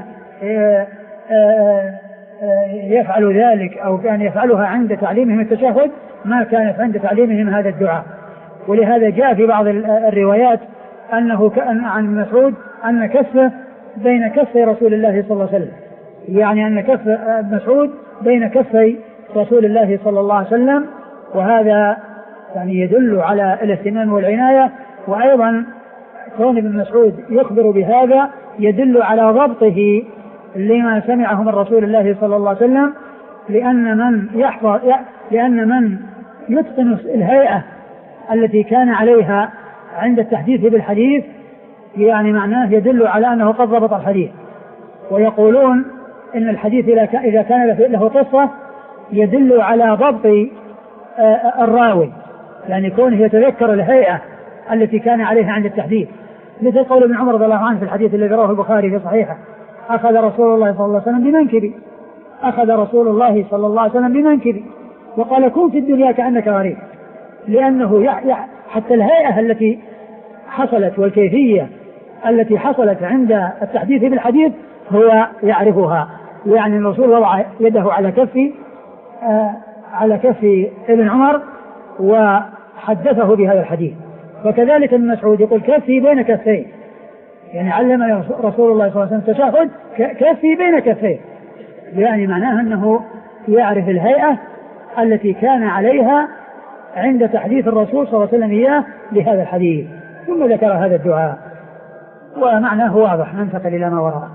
يفعل ذلك أو كان يفعلها عند تعليمهم التشهد ما كانت عند تعليمهم هذا الدعاء. ولهذا جاء في بعض الروايات أنه كان عن مسعود أن كفه بين كفي رسول الله صلى الله عليه وسلم، يعني أن كف مسعود بين كفي رسول الله صلى الله عليه وسلم، وهذا يعني يدل على الاهتمام والعناية. وأيضا كون ابن مسعود يخبر بهذا يدل على ضبطه لما سمعه من رسول الله صلى الله عليه وسلم، لأن من يحفظ لأن من يتقن الهيئة التي كان عليها عند التحديث بالحديث يعني معناه يدل على أنه قد ضبط الحديث. ويقولون إن الحديث إذا كان له قصة يدل على ضبط الراوي، يعني كونه يتذكر الهيئة التي كان عليها عند التحديث، مثل قول ابن عمر رضي الله عنه في الحديث الذي رواه البخاري في صحيحه: أخذ رسول الله صلى الله عليه وسلم بمنكبي أخذ رسول الله صلى الله عليه وسلم بمنكبي وقال: كن في الدنيا كأنك غريب. لأنه حتى الهيئة التي حصلت والكيفية التي حصلت عند التحديث بالحديث هو يعرفها. يعني الرسول وضع يده على كف آه على كف ابن عمر وحدثه بهذا الحديث. وكذلك ابن مسعود يقول: كفي بين كفين، يعني علم رسول الله صلى الله عليه وسلم التشهد كفي بين كفين، يعني معناه أنه يعرف الهيئة التي كان عليها عند تحديث الرسول صلى الله عليه وسلم إياه بهذا الحديث. ثم ذكر هذا الدعاء ومعناه واضح. ننتقل إلى ما وراء.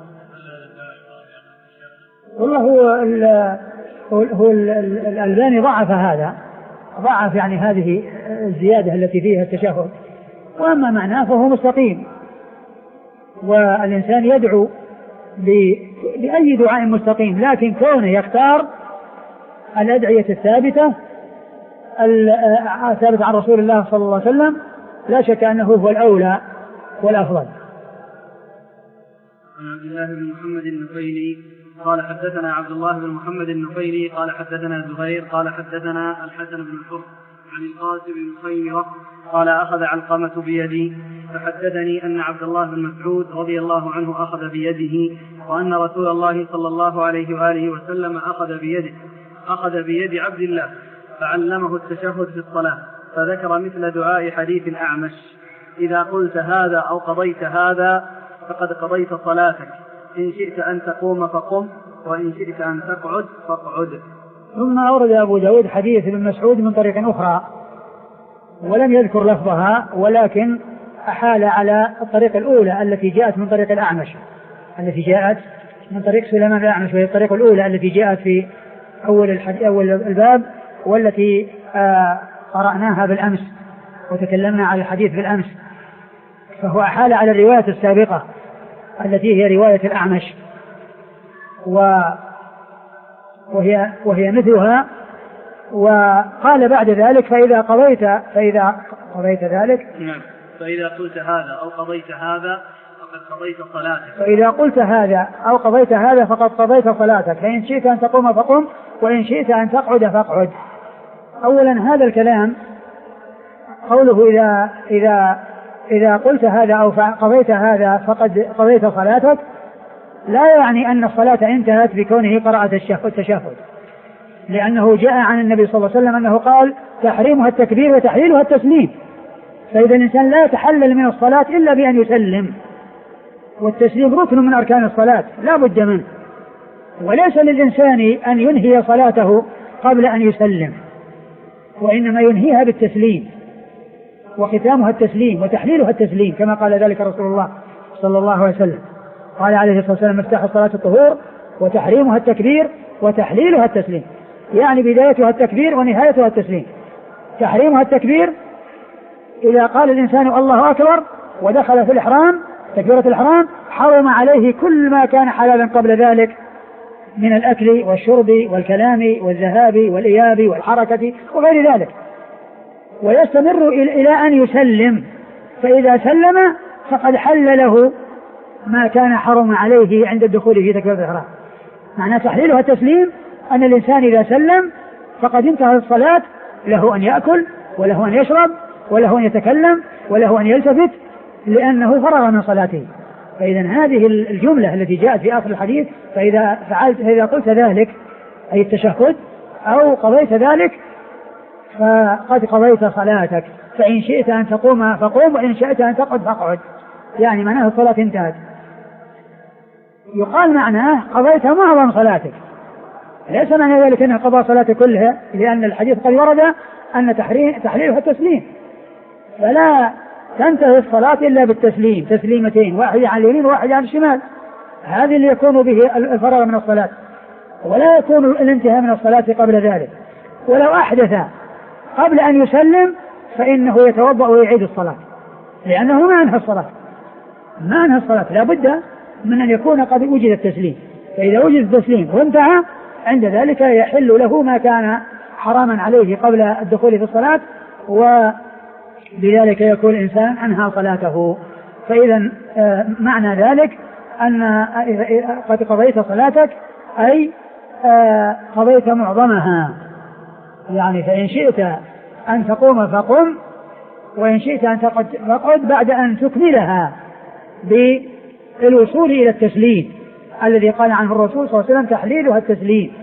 والله هو هو الألباني ضعف هذا، ضعف يعني هذه الزيادة التي فيها التشهد، وأما معناه فهو مستقيم. والإنسان يدعو بأي دعاء مستقيم، لكن كونه يختار الأدعية الثابتة الثابتة عن رسول الله صلى الله عليه وسلم لا شك أنه هو الأولى والأفضل. عن عبد الله بن محمد النفيلي قال حدثنا عبد الله بن محمد النفيلي قال حدثنا زهير قال حدثنا الحسن بن الحر عن القاسم بن خيمرة قال أخذ علقمة بيدي فحدثني أن عبد الله بن مسعود رضي الله عنه أخذ بيده، وأن رسول الله صلى الله عليه وآله وسلم أخذ بيده أخذ بيد عبد الله فعلمه التشهد في الصلاة، فذكر مثل دعاء حديث الأعمش: إذا قلت هذا أو قضيت هذا فقد قضيت صلاتك، إن شئت أن تقوم فقم، وإن شئت أن تقعد فاقعد. ثم أورد أبو داود حديث ابن مسعود من طريق أخرى ولم يذكر لفظها، ولكن أحال على الطريق الأولى التي جاءت من طريق الأعمش التي جاءت من طريق سليمان الأعمش، وهي الطريقة الأولى التي جاءت في أول, أول الباب والتي آه قرأناها بالأمس وتكلمنا على الحديث بالأمس. فهو أحال على الرواية السابقة التي هي رواية الأعمش و وهي, وهي مثلها، وقال بعد ذلك: فإذا قضيت فإذا قضيت ذلك نعم فإذا قلت هذا أو قضيت هذا فقد قضيت صلاتك فإذا قلت هذا أو قضيت هذا فقد قضيت صلاتك، فإن شئت أن تقوم فقم، وإن شئت أن تقعد فاقعد. أولا هذا الكلام قوله إذا إذا إذا قلت هذا أو قضيت هذا فقد قضيت صلاتك لا يعني أن الصلاة انتهت بكونه قرأ التشهد، لأنه جاء عن النبي صلى الله عليه وسلم أنه قال: تحريمها التكبير وتحليلها التسليم. فإذا الإنسان لا يتحلل من الصلاة إلا بأن يسلم، والتسليم ركن من أركان الصلاة لا بد منه، وليس للإنسان أن ينهي صلاته قبل أن يسلم، وإنما ينهيها بالتسليم، وختامها التسليم وتحليلها التسليم، كما قال ذلك رسول الله صلى الله عليه وسلم. قال عليه الصلاة والسلام: مفتاح الصلاة الطهور، وتحريمها التكبير وتحليلها التسليم، يعني بدايتها التكبير ونهايتها التسليم. تحريمها التكبير إذا قال الإنسان الله أكبر ودخل في الإحرام تكبيرة الإحرام حرم عليه كل ما كان حلالا قبل ذلك من الأكل والشرب والكلام والذهاب والإياب والحركة وغير ذلك، ويستمر إلى أن يسلم، فإذا سلم فقد حل له ما كان حرم عليه عند الدخول في تكبيرة الإحرام. معنى تحليلها التسليم أن الإنسان إذا سلم فقد انتهى الصلاة له أن يأكل وله أن يشرب وله أن يتكلم وله أن يلتفت لأنه فرغ من صلاته. فإذا هذه الجملة التي جاءت في آخر الحديث فإذا فعلت إذا قلت ذلك أي التشهد أو قضيت ذلك فقد قضيت صلاتك، فإن شئت أن تقوم فقوم وإن شئت أن تقعد فاقعد، يعني معناه الصلاة انتهت. يقال معناه قضيت معظم صلاتك، ليس معنى ذلك أنه قضى صلاته كلها، لأن الحديث قد ورد أن تحليلها التسليم، فلا تنتهي الصلاة إلا بالتسليم، تسليمتين، واحدة عن اليمين وواحدة عن الشمال، هذه اللي يكون به الفراغ من الصلاة، ولا يكون الانتهاء من الصلاة قبل ذلك. ولو أحدث قبل أن يسلم فإنه يتوضأ ويعيد الصلاة، لأنه ما أنهى الصلاة، ما أنهى الصلاة، لا بد من أن يكون قد وجد التسليم. فإذا وجد التسليم وانتهى عند ذلك يحل له ما كان حراما عليه قبل الدخول في الصلاة، وبذلك يكون الإنسان أنهى صلاته. فإذا معنى ذلك أن قد قضيت صلاتك أي قضيت معظمها، يعني فإن شئت أن تقوم فقم وإن شئت أن تقعد فقعد بعد أن تكملها بالوصول إلى التسليم الذي قال عنه الرسول صلى الله عليه وسلم تحليلها التسليم.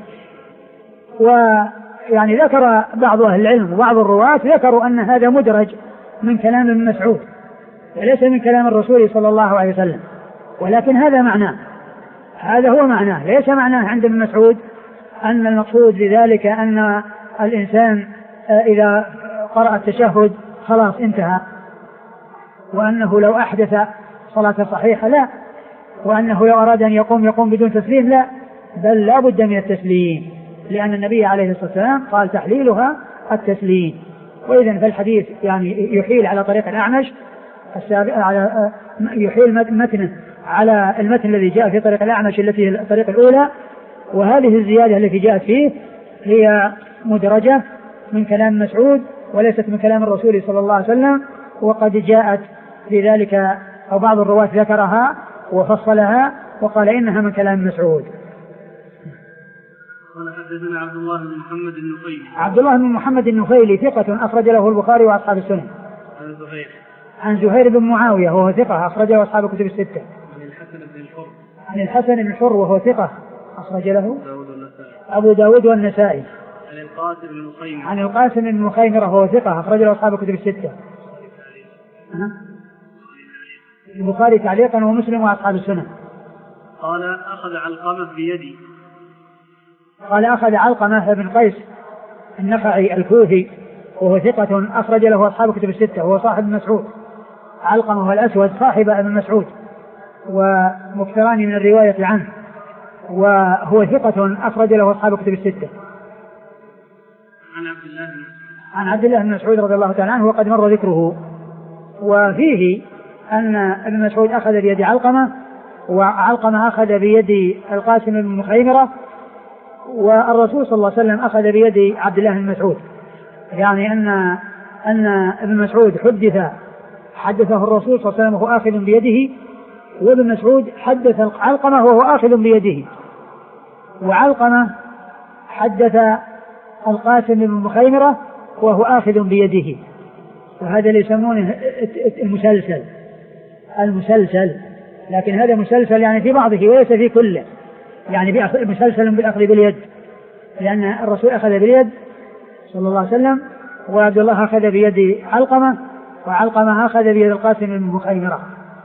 ويعني ذكر بعض أهل العلم وبعض الرواة ذكروا أن هذا مدرج من كلام ابن مسعود وليس من كلام الرسول صلى الله عليه وسلم، ولكن هذا معناه، هذا هو معناه، ليس معناه عند ابن مسعود أن المقصود بذلك أن الإنسان إذا قرأ التشهد خلاص انتهى، وأنه لو أحدث صلاة صحيحة لا، وأنه لو أراد أن يقوم يقوم بدون تسليم لا، بل لا بد من التسليم، لأن النبي عليه الصلاة والسلام قال تحليلها التسليم. وإذن فالحديث يعني يحيل على طريق الأعمش على يحيل متنه على المتن الذي جاء في طريق الأعمش التي هي الطريق الأولى، وهذه الزيادة التي جاءت فيه هي مدرجة من كلام مسعود وليست من كلام الرسول صلى الله عليه وسلم، وقد جاءت لذلك أو بعض الرواة ذكرها وفصلها وقال إنها من كلام مسعود. قال حدثنا عبد الله بن محمد النخيلي. عبد الله بن محمد النخيلي ثقة أخرج له البخاري وأصحاب السنن. عن زهير. عن زهير بن معاوية وهو ثقة أخرجه أصحاب الكتب الستة. عن الحسن بن الحر. عن الحسن بن الحر وهو ثقة أخرج له داود والنسائي. أبو داود والنسائي. عن القاسم بن مخيمرة. عن القاسم بن مخيمرة وهو ثقة أخرج له أصحاب الكتب الستة. البخاري تعليقا ومسلم وأصحاب السنن. قال أخذ علقمة بيدي. قال أخذ علقمة بن قيس النخعي الكوفي وهو ثقة أخرج له أصحاب الكتب الستة، وهو صاحب ابن مسعود. علقمة هو الأسود صاحب ابن مسعود ومكثران من الرواية عنه، وهو ثقة أخرج له أصحاب الكتب الستة. عن عبد الله بن عن عبد الله بن مسعود رضي الله تعالى عنه وقد مر ذكره. وفيه أن ابن مسعود أخذ بيد علقمة، وعلقمة أخذ بيد القاسم بن مخيمرة، والرسول صلى الله عليه وسلم أخذ بيد عبد الله بن مسعود، يعني أن أن ابن مسعود حدث حدثه الرسول صلى الله عليه وسلم وهو آخذ بيده، وابن مسعود حدث علقمة وهو آخذ بيده، وعلقمة حدث القاسم بن مخيمرة وهو آخذ بيده. وهذا اللي يسمونه المسلسل المسلسل لكن هذا مسلسل يعني في بعضه وليس في كله، يعني مسلسل بالأخذ باليد، لأن الرسول أخذ باليد صلى الله عليه وسلم، وعبد الله أخذ بيد علقمة، وعلقمة أخذ بيد القاسم بن مخيمرة.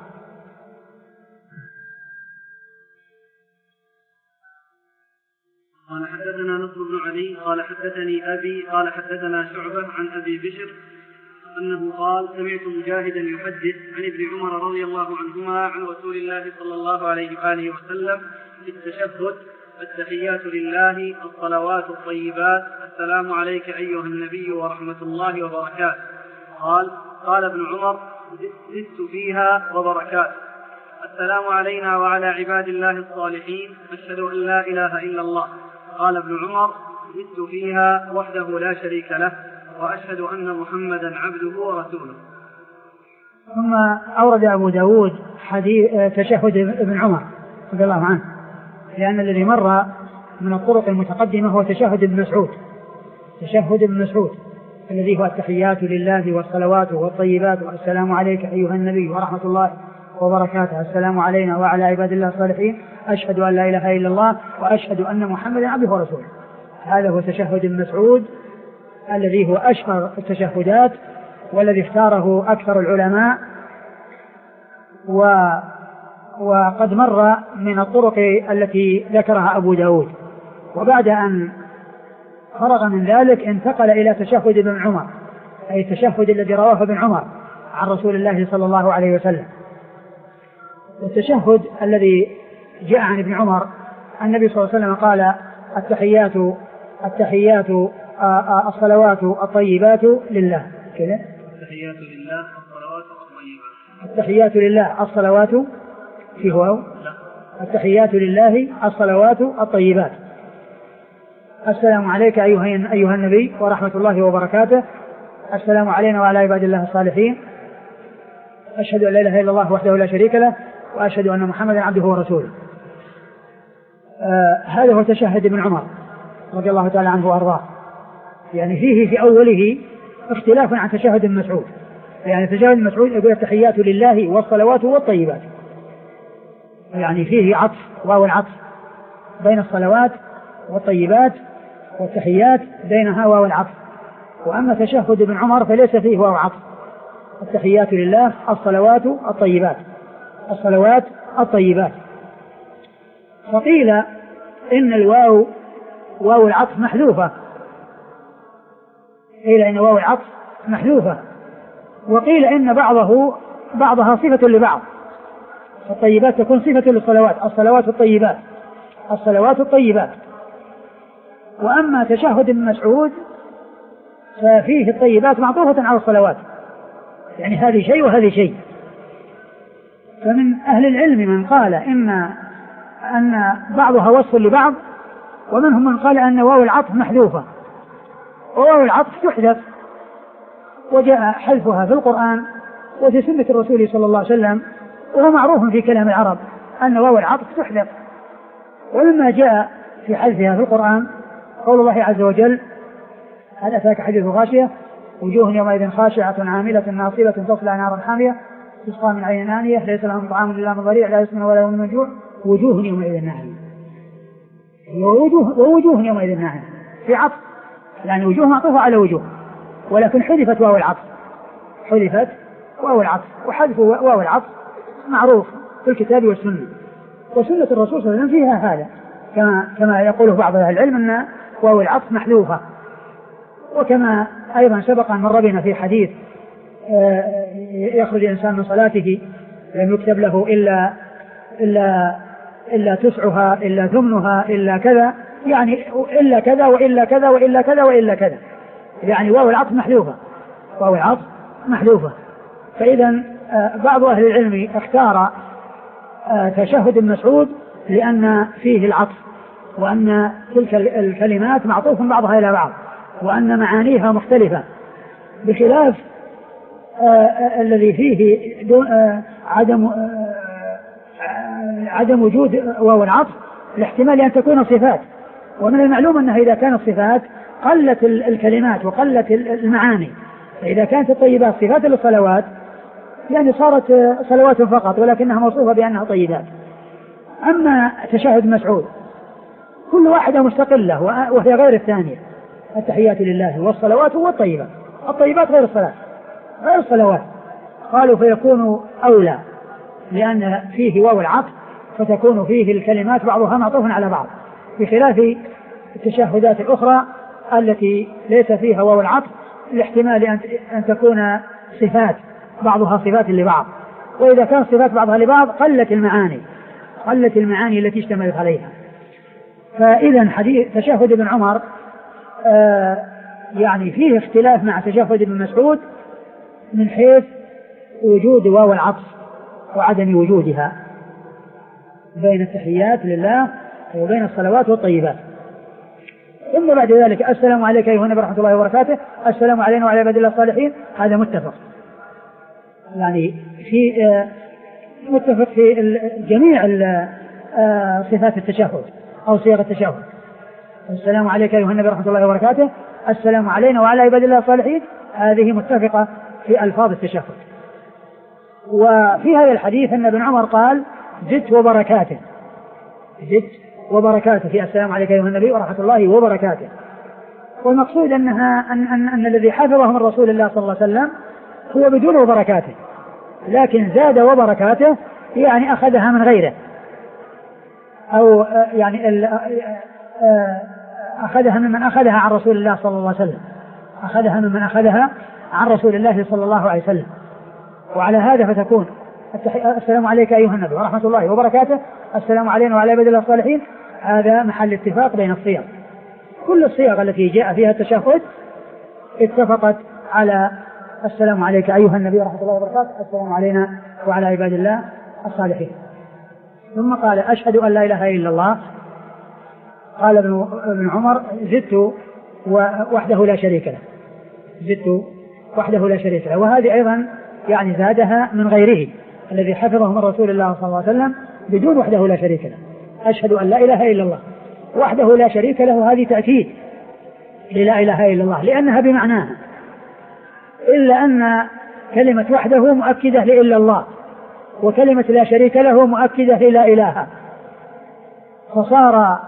قال حدثنا نصر بن علي قال حدثني أبي قال حدثنا شعبة عن أبي بشر أنه قال سمعت مجاهدا يحدث عن ابن عمر رضي الله عنهما عن رسول الله صلى الله عليه وآله وسلم في التشهد: التحيات لله، الصلوات الطيبات، السلام عليك أيها النبي ورحمة الله وبركاته. قال قال ابن عمر: زدت فيها وبركاته. السلام علينا وعلى عباد الله الصالحين، أشهد أن لا إله إلا الله. قال ابن عمر: زدت فيها وحده لا شريك له، وأشهد أن محمدا عبده ورسوله. ثم أورد أبو داود حديث تشهد ابن عمر رضي الله عنه، لأن الذي مر من الطرق المتقدمة هو تشهد ابن مسعود تشهد ابن مسعود الذي هو التحيات لله والصلوات والطيبات والسلام عليك أيها النبي ورحمة الله وبركاته، السلام علينا وعلى عباد الله الصالحين، أشهد أن لا إله إلا الله وأشهد أن محمدا عبده ورسوله. هذا هو تشهد ابن مسعود الذي هو أشهر التشهدات والذي اختاره أكثر العلماء، و وقد مر من الطرق التي ذكرها أبو داود. وبعد أن فرغ من ذلك انتقل إلى تشهد ابن عمر، أي التشهد الذي رواه ابن عمر عن رسول الله صلى الله عليه وسلم. التشهد الذي جاء عن ابن عمر النبي صلى الله عليه وسلم قال التحيات التحيات الصلوات الطيبات لله كذا التحيات لله الصلوات الطيبات التحيات لله الصلوات في واو التحيات لله الصلوات الطيبات. السلام عليك أيها أيها النبي ورحمة الله وبركاته، السلام علينا وعلى عباد الله الصالحين، أشهد أن لا إله إلا الله وحده لا شريك له وأشهد أن محمدا عبده ورسوله. آه هذا هو تشهد ابن عمر رضي الله تعالى عنه وأرضاه. يعني فيه في أوله اختلاف عن تشهد ابن مسعود، يعني تشهد ابن مسعود يقول التحيات لله والصلوات والطيبات، يعني فيه عطف واو العطف بين الصلوات والطيبات والتحيات بينها واو العطف. وأما تشهد ابن عمر فليس فيه واو عطف، التحيات لله الصلوات الطيبات الصلوات الطيبات. وقيل إن الواو واو العطف محذوفة، قيل إن واو العطف محذوفة، وقيل إن بعضه بعضها صفة لبعض، الطيبات تكون صفة للصلوات، الصلوات الطيبات الصلوات الطيبات. وأما تشهد ابن مسعود ففيه الطيبات معطوفة على الصلوات، يعني هذه شيء وهذه شيء. فمن أهل العلم من قال إن أن بعضها وصف لبعض، ومنهم من قال أن واو العطف محذوفة، وواو العطف تحذف وجاء حذفها في القرآن وفي سنة الرسول صلى الله عليه وسلم، وهو معروف في كلام العرب أن واو العطف تحذف. ولما جاء في حذفها في القرآن قول الله عز وجل هل أتاك حديث غاشية وجوه يومئذ خاشعة عاملة ناصبة تصلى نارا حامية تسقى من عين آنية ليس لهم طعام إلا من ضريع لا يسمن ولا يغني من جوع وجوه يومئذ ناعمة، ووجوه, ووجوه يومئذ ناعمة في عطف، يعني وجوه معطوفة على وجوه، ولكن حذفت واو العطف حذفت واو العطف وحذف واو العطف معروف في الكتاب والسنة، وسنة الرسول صلى الله عليه وسلم فيها هذا، كما كما يقوله بعض أهل العلم أن واو العطف محذوفة. وكما أيضا سبق أن مر بنا في حديث يخرج الإنسان من صلاته لم يكتب له إلا إلا إلا تسعها إلا ثمنها إلا كذا، يعني إلا كذا وإلا كذا وإلا كذا وإلا كذا، يعني واو العطف محذوفة واو العطف محذوفة. فإذا بعض أهل العلم اختار تشهد ابن مسعود لأن فيه العطف، وأن تلك الكلمات معطوف بعضها إلى بعض، وأن معانيها مختلفة، بخلاف آه الذي فيه دون آه عدم آه عدم وجود واو العطف لاحتمال أن تكون صفات، ومن المعلوم أنها إذا كانت صفات قلت الكلمات وقلت المعاني، فإذا كانت الطيبات صفات للصلوات يعني صارت صلوات فقط ولكنها موصوفة بأنها طيبات. أما تشهد مسعود كل واحدة مستقلة وهي غير الثانية، التحيات لله والصلوات والطيبات، الطيبات غير الصلاة غير الصلوات، قالوا فيكون أولى لأن فيه واو العطف فتكون فيه الكلمات بعضها معطوف على بعض، بخلاف التشهدات الأخرى التي ليس فيها واو العطف لاحتمال أن تكون صفات بعضها صفات لبعض، وإذا كان صفات بعضها لبعض قلت المعاني قلت المعاني التي اشتملت عليها. فإذا حديث تشهد ابن عمر آه يعني فيه اختلاف مع تشهد ابن مسعود من حيث وجود واو العطف وعدم وجودها بين التحيات لله وبين الصلوات والطيبات. ثم بعد ذلك السلام عليك أيها النبي ورحمة الله وبركاته، السلام علينا وعلى عباد الله الصالحين، هذا متفق يعني في آه متفق في جميع آه صفات التشهد أو صيغ التشهد. السلام عليك أيها النبي ورحمة الله وبركاته، السلام علينا وعلى عباد الله الصالحين هذه متفقة في ألفاظ التشهد. وفي هذا الحديث أن ابن عمر قال زدت وبركاته، زدت وبركاته في السلام عليك أيها النبي ورحمة الله وبركاته. والمقصود أنها أن, أن, أن الذي حفظه من رسول الله صلى الله عليه وسلم هو بدون وبركاته، لكن زاد وبركاته يعني أخذها من غيره، أو يعني أخذها ممن أخذها عن رسول الله صلى الله عليه وسلم، أخذها ممن أخذها عن رسول الله صلى الله عليه وسلم. وعلى هذا فتكون السلام عليك أيها النبي ورحمة الله وبركاته، السلام علينا وعلى عباد الله الصالحين، هذا محل اتفاق بين الصيغ. كل الصيغ التي جاء فيها التشهد اتفقت على السلام عليك أيها النبي ورحمة الله وبركاته، السلام علينا وعلى عباد الله الصالحين. ثم قال أشهد أن لا إله إلا الله. قال ابن عمر زدت وحده لا شريك له، زدت وحده لا شريك له. وهذه أيضا يعني زادها من غيره الذي حفظه من رسول الله صلى الله عليه وسلم بدون وحده لا شريك له. أشهد أن لا إله إلا الله وحده لا شريك له، هذه تأكيد للا إله إلا الله لأنها بمعناها، إلا أن كلمة وحده مؤكدة لإلا الله، وكلمة لا شريك له مؤكدة للا إله. فصار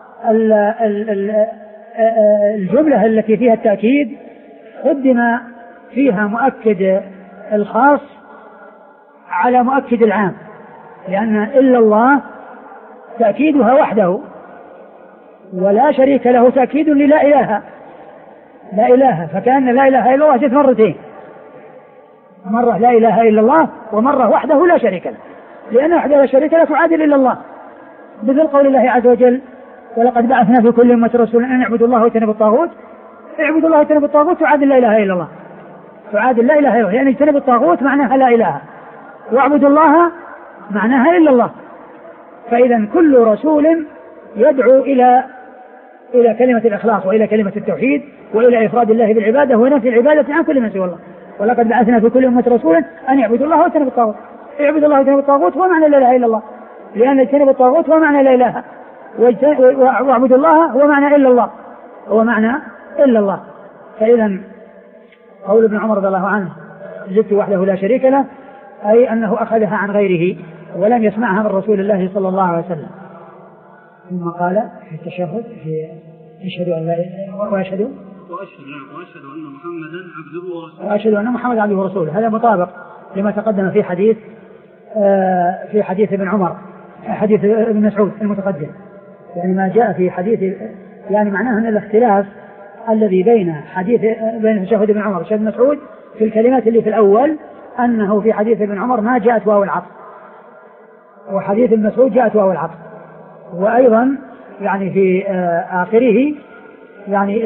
الجملة التي فيها التأكيد قدم فيها مؤكد الخاص على مؤكد العام، لأن إلا الله تأكيدها وحده، ولا شريك له تأكيد للا إله، لا إله، فكان لا إله إلا الله جت مرتين، مرة لا إله إلا الله ومرة وحده لا شريك له، لأن وحده لا شريك له تعادل إلا الله، مثل قول الله عز وجل ولقد بعثنا في كل أمة رسولا أن اعبدوا الله واجتنبوا الطاغوت. اعبدوا الله واجتنبوا الطاغوت تعادل لا إله إلا الله، تعادل لا إله إلا الله، يعني اجتنبوا الطاغوت معناها لا إله، واعبدوا الله معناها إلا الله. فإذا كل رسول يدعو إلى إلى كلمة الإخلاص وإلى كلمة التوحيد وإلى إفراد الله بالعبادة ونفي العبادة عن كل من سوى الله. ولقد بعثنا في كل أمة رسولا أن يعبدوا الله واجتنبوا الطاغوت. اعبدوا الله واجتنبوا الطاغوت هو معنى لا إله إلا الله، لأن اجتنبوا الطاغوت هو معنى لا إله، واعبدوا الله هو معنى إلا الله، هو معنى إلا الله. فإذا قول ابن عمر رضي الله عنه زدت وحده لا شريك له، أي أنه أخذها عن غيره ولم يسمعها من رسول الله صلى الله عليه وسلم. ثم قال في التشهد في أشهد أن لا إله وأشهد وأشهد أن محمدا عبده ورسوله، وأشهد أن محمدا عبده ورسوله. هذا مطابق لما تقدم في حديث في حديث ابن عمر، حديث ابن مسعود المتقدم، يعني ما جاء في حديث، يعني معناه أن الاختلاف الذي بين حديث بين تشهد ابن عمر وتشهد مسعود في الكلمات اللي في الأول أنه في حديث ابن عمر ما جاءت واو العطف، وحديث ابن مسعود جاءت واو العطف. وأيضا يعني في آخره يعني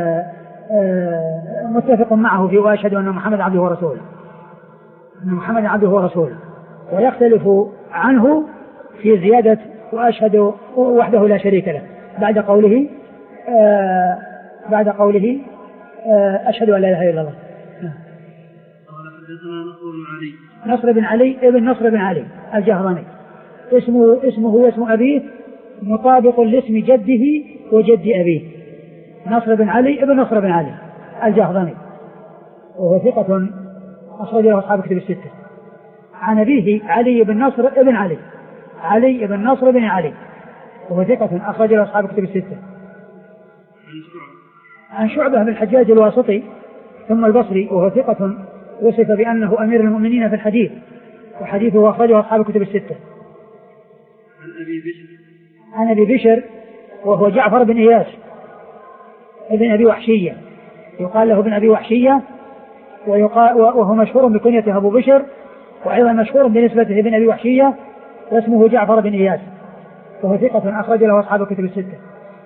متفق معه في وأشهد أن محمد عبده ورسوله، أن محمد عبده ورسوله. ويختلف عنه في زيادة وأشهد وحده لا شريك له بعد قوله آه بعد قوله آه أشهد أن لا إله إلا الله. قال حدثنا نصر بن علي، نصر بن علي ابن نصر بن علي الجهضمي، اسمه اسمه واسم أبيه مطابق لاسم جده وجد أبيه، نصر بن علي ابن نصر بن علي الجهضمي، وهو ثقة أخرج له أصحاب كتب الستة. عن أبيه علي بن نصر ابن علي، علي بن نصر بن علي، وهو ثقة أخرج له أصحاب كتب الستة. عن شعبة بن الحجاج الواسطي ثم البصري، وهو ثقة وصف بأنه أمير المؤمنين في الحديث، وحديثه أخرجه أصحاب كتب الستة. عن أبي بشر، عن أبي بشر وهو جعفر بن إياس ابن أبي وحشية، يقال له ابن أبي وحشية، ويقال وهو مشهور بكنيته أبو بشر، وأيضا مشهور بنسبته ابن أبي وحشية واسمه جعفر بن إياس، وهو ثقة أخرج له أصحاب الكتب الستة.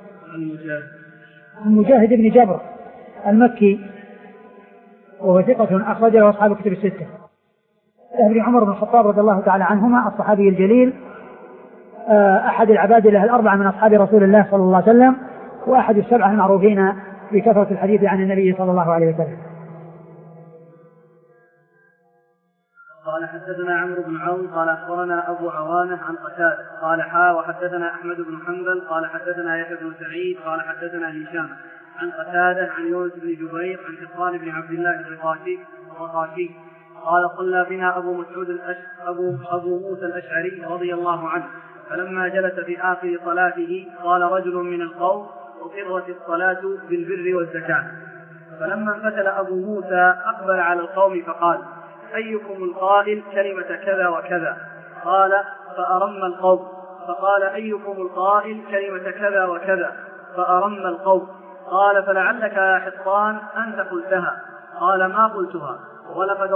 عن مجاهد بن جبر المكي، وهو ثقة أخرج له أصحاب الكتب الستة. ابن عمر بن الخطاب رضي الله تعالى عنهما الصحابي الجليل، أحد العبادلة الأربعة من أصحاب رسول الله صلى الله عليه وسلم، وأحد السبعة المعروفين بكثرة الحديث عن النبي صلى الله عليه وسلم. قال حدثنا عمرو بن عون قال أخبرنا أبو عوانة عن قتادة قال حا وحدثنا أحمد بن حنبل قال حدثنا يحيى بن سعيد قال حدثنا هشام عن قتادة عن يونس بن جبير عن حصان بن عبد الله الرقاشي الرقاشي قال صلى بنا أبو مسعود الأش... أبو... أبو موسى الأشعري رضي الله عنه، فلما جلس في آخر صلاته قال رجل من القوم: أقرت الصلاة بالبر والزكاة. فلما انفتل أبو موسى أقبل على القوم فقال: أيكم القائل كلمة كذا وكذا؟ قال: فأرم القوم. فقال: أيكم القائل كلمة كذا وكذا؟ فأرم القوم. قال: فلعلك يا حصان أنت قلتها. قال: ما قلتها، ولقد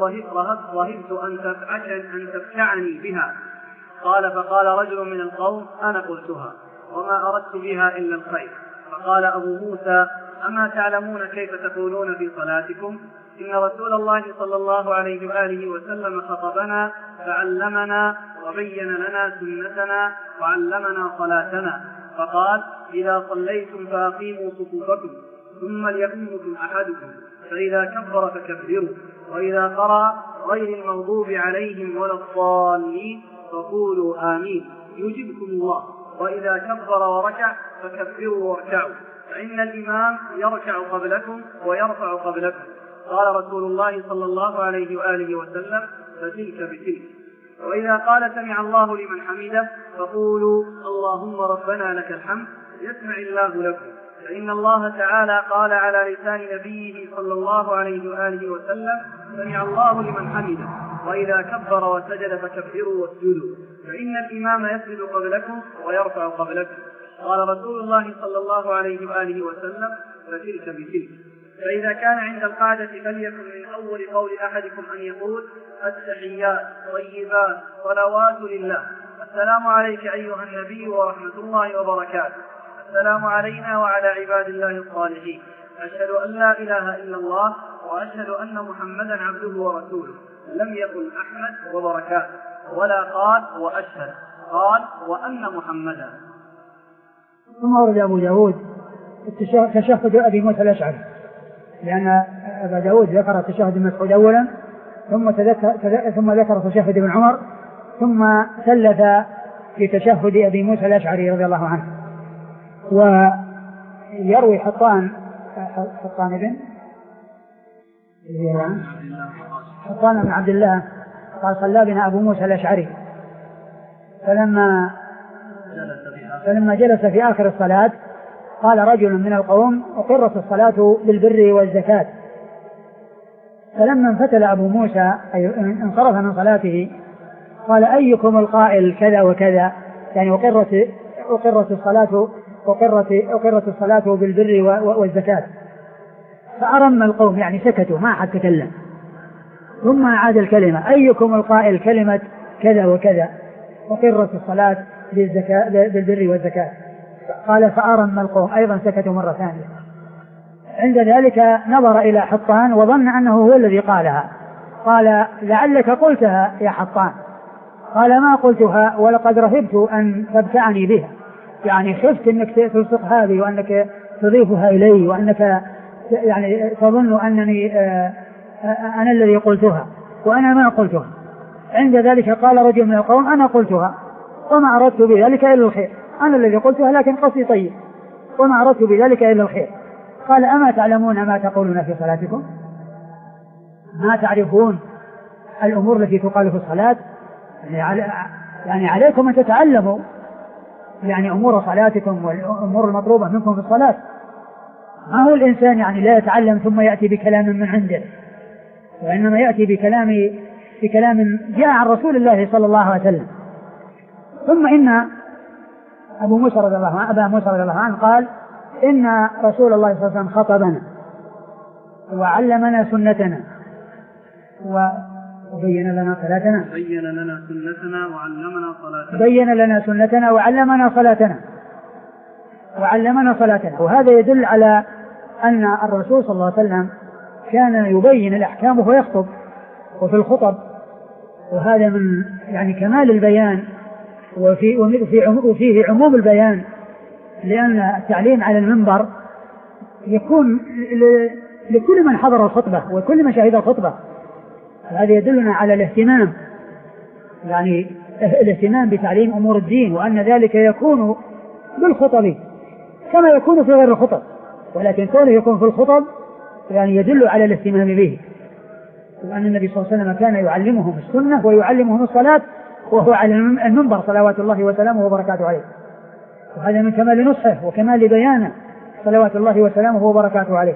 رهبت أن أن تفكعني بها. قال: فقال رجل من القوم: أنا قلتها وما أردت بها إلا الخير. فقال أبو موسى: أما تعلمون كيف تقولون في صلاتكم؟ إن رسول الله صلى الله عليه وآله وسلم خطبنا فعلمنا وبين لنا سنتنا وعلمنا صلاتنا، فقال: إذا صليتم فأقيموا صفوفكم ثم ليؤمكم أحدكم، فإذا كبر فكبروا، وإذا قرأ غير المغضوب عليهم ولا الضالين فقولوا آمين يجبكم الله، وإذا كبر وركع فكبروا واركعوا، فإن الإمام يركع قبلكم ويرفع قبلكم. قال رسول الله صلى الله عليه وآله وسلم: فتلك بتلك. وإذا قال سمع الله لمن حمده فقولوا: اللهم ربنا لك الحمد يسمع الله لكم، فإن الله تعالى قال على لسان نبيه صلى الله عليه وآله وسلم: سمع الله لمن حمده. وإذا كبر وسجد فكبروا واسجدوا، فإن الإمام يسجد قبلكم ويرفع قبلكم. قال رسول الله صلى الله عليه وآله وسلم: فتلك بتلك. فإذا كان عند القعدة فليكن من أول قول أحدكم أن يقول: التحيات طيبات صلوات لله، السلام عليك أيها النبي ورحمة الله وبركاته، السلام علينا وعلى عباد الله الصالحين، أشهد أن لا إله إلا الله وأشهد أن محمدا عبده ورسوله. لم يقل أحمد وبركاته، ولا قال وأشهد، قال وأن محمدا. ثم ورد أبو داود تشهد أبي موسى الأشعري، لأن أبا داود ذكر تشهد مسعود أولا، ثم, ثم ذكر تشهد ابن عمر، ثم ثلث في تشهد أبي موسى الأشعري رضي الله عنه. ويروي حطان حطان بن حطان بن عبد الله قال: صلى بنا أبو موسى الأشعري، فلما فلما جلس في آخر الصلاة قال رجل من القوم: أقرت الصلاة بالبر والزكاة. فلما انفتل أبو موسى أي انصرف من صلاته قال: أيكم القائل كذا وكذا؟ يعني أقرت أقرت الصلاة أقرت أقرت الصلاة بالبر والزكاة. فأرم القوم، يعني سكتوا ما أحد تكلم. ثم أعاد الكلمة: أيكم القائل كلمة كذا وكذا؟ أقرت الصلاة بالبر والزكاة. قال: فأرم القوم، أيضا سكتوا مرة ثانية. عند ذلك نظر إلى حطان وظن أنه هو الذي قالها، قال: لعلك قلتها يا حطان. قال: ما قلتها، ولقد رهبت أن تبتعني بها، يعني خفت أنك تلصق هذه وأنك تضيفها إلي وأنك يعني تظن أنني أنا الذي قلتها وأنا ما قلتها. عند ذلك قال رجل من القوم: أنا قلتها وما أردت بذلك إلا الخير، أنا الذي قلتها لكن قصدي طيب وما أردت بذلك إلا الخير. قال: أما تعلمون ما تقولون في صلاتكم؟ ما تعرفون الأمور التي تقال في الصلاة؟ يعني عليكم أن تتعلموا يعني أمور صلاتكم والأمور المطلوبة منكم في الصلاة. ما هو الإنسان يعني لا يتعلم ثم يأتي بكلام من عنده، وإنما يأتي بكلام بكلام جاء عن رسول الله صلى الله عليه وسلم. ثم إن أبو موسى رضي الله عنه أبا موسى رضي الله عنه قال: إن رسول الله صلى الله عليه وسلم خطبنا وعلمنا سنتنا وبين لنا صلاتنا بين لنا سنتنا وعلمنا صلاتنا بين لنا سنتنا وعلمنا صلاتنا وعلمنا صلاتنا وهذا يدل على أن الرسول صلى الله عليه وسلم كان يبين الأحكام وهو يخطب وفي الخطب، وهذا من يعني كمال البيان وفي وفيه عموم البيان، لأن التعليم على المنبر يكون لكل من حضر الخطبة وكل من شهد الخطبة. هذا يدلنا على الاهتمام، يعني الاهتمام بتعليم أمور الدين، وأن ذلك يكون بالخطب كما يكون في غير الخطب، ولكن كونه يكون في الخطب يعني يدل على الاهتمام به، وأن النبي صلى الله عليه وسلم كان يعلمهم السنة ويعلمهم الصلاة وهو على المنبر صلوات الله وسلامه وبركاته عليه، وهذا من كمال نصحه وكمال بيانه صلوات الله وسلامه وبركاته عليه.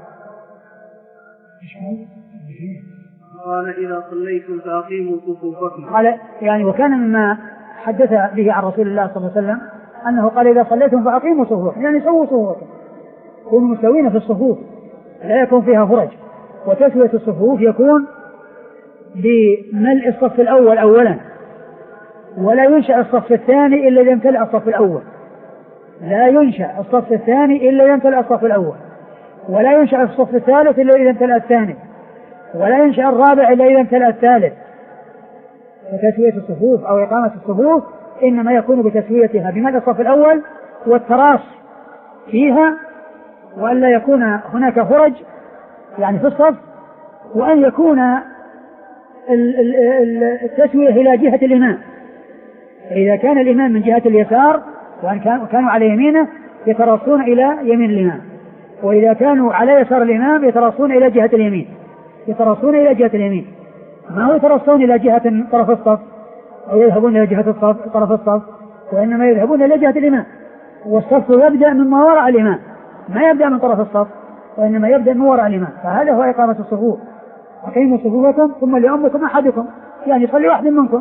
قال إذا صليتم فأقيموا صفوفكم. قال يعني وكان مما حدث به عن رسول الله صلى الله عليه وسلم أنه قال إذا صليتم فأقيموا صفوفكم، يعني سووا صفوفكم، كونوا مستوين في الصفوف لا يكون فيها فرج. وتسوية الصفوف يكون بملء الصف الأول أولا، ولا ينشأ الصف الثاني إلا إذا امتلأ الصف الأول، لا ينشأ الصف الثاني إلا إذا امتلأ الصف الأول، ولا ينشأ الصف الثالث إلا إذا امتلأ الثاني، ولا ينشأ الرابع إلا إذا امتلأ الثالث. فتسوية الصفوف أو إقامة الصفوف إنما يكون بتسويتها بملء الصف الأول والتراص فيها، وأن لا يكون هناك فرج يعني في الصف، وأن يكون التسوية إلى جهة الإمام. فإذا كان الإمام من جهة اليسار وأن كانوا على يمينه يتراصون إلى يمين الإمام، وإذا كانوا على يسار الإمام يتراصون إلى جهة اليمين، يتراصون إلى جهة اليمين، ما هو يتراصون إلى جهة طرف الصف أو يذهبون إلى جهة الصف طرف الصف، وإنما يذهبون إلى جهة الإمام، والصف يبدأ مما وراء الإمام، ما يبدأ من طرف الصف وإنما يبدأ من وراء الإمام. فهذا هو إقامة الصفوف. أقيموا صفوفكم ثم ليؤمكم أحدكم، يعني يصلي واحد منكم.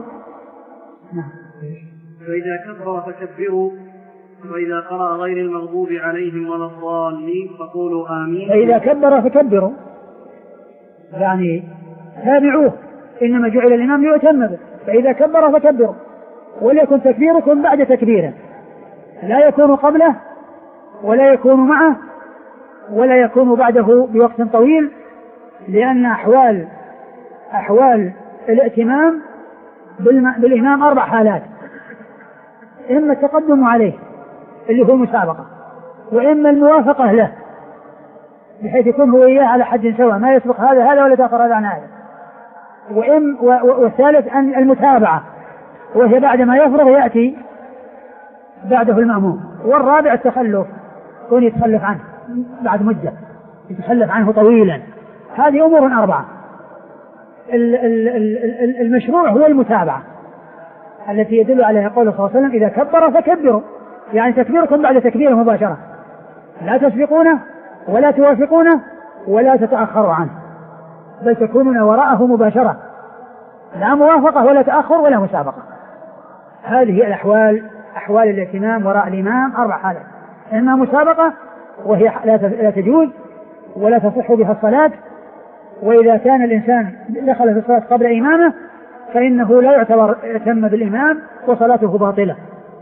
فإذا كبر فكبروا، وإذا قرأ غير المغضوب عليهم ولا الضالين فقولوا آمين. فإذا كبر فكبروا يعني تابعوه، إنما جعل الإمام ليؤتم به. فإذا كبر فكبروا، وليكن تكبيركم بعد تكبيره، لا يكون قبله ولا يكون معه ولا يكون بعده بوقت طويل، لأن أحوال أحوال الائتمام بالإمام أربع حالات: إما التقدم عليه اللي هو مسابقة، وإما الموافقة له بحيث يكون هو إياه على حد سواء، ما يسبق هذا هذا ولا تأخر هذا عن هذا، وإم والثالث أن المتابعة وهي بعد ما يفرغ يأتي بعده المأموم، والرابع التخلف، يكون يتخلف عنه بعد مدة، يتخلف عنه طويلا. هذه أمور أربعة. المشروع هو المتابعة التي يدل عليها قوله صلى الله عليه وسلم: إذا كبر فكبروا، يعني تكبيركم بعد تكبيره مباشرة، لا تسبقونه ولا توافقونه ولا تتأخروا عنه، بل تكونون وراءه مباشرة، لا موافقة ولا تأخر ولا مسابقة. هذه الأحوال أحوال الائتمام وراء الإمام أربع حالات: إما مسابقة وهي لا تجوز ولا تصح بها الصلاة، وإذا كان الإنسان دخل في الصلاة قبل إمامه فإنه لا يعتبر ائتم بالإمام وصلاته باطلة،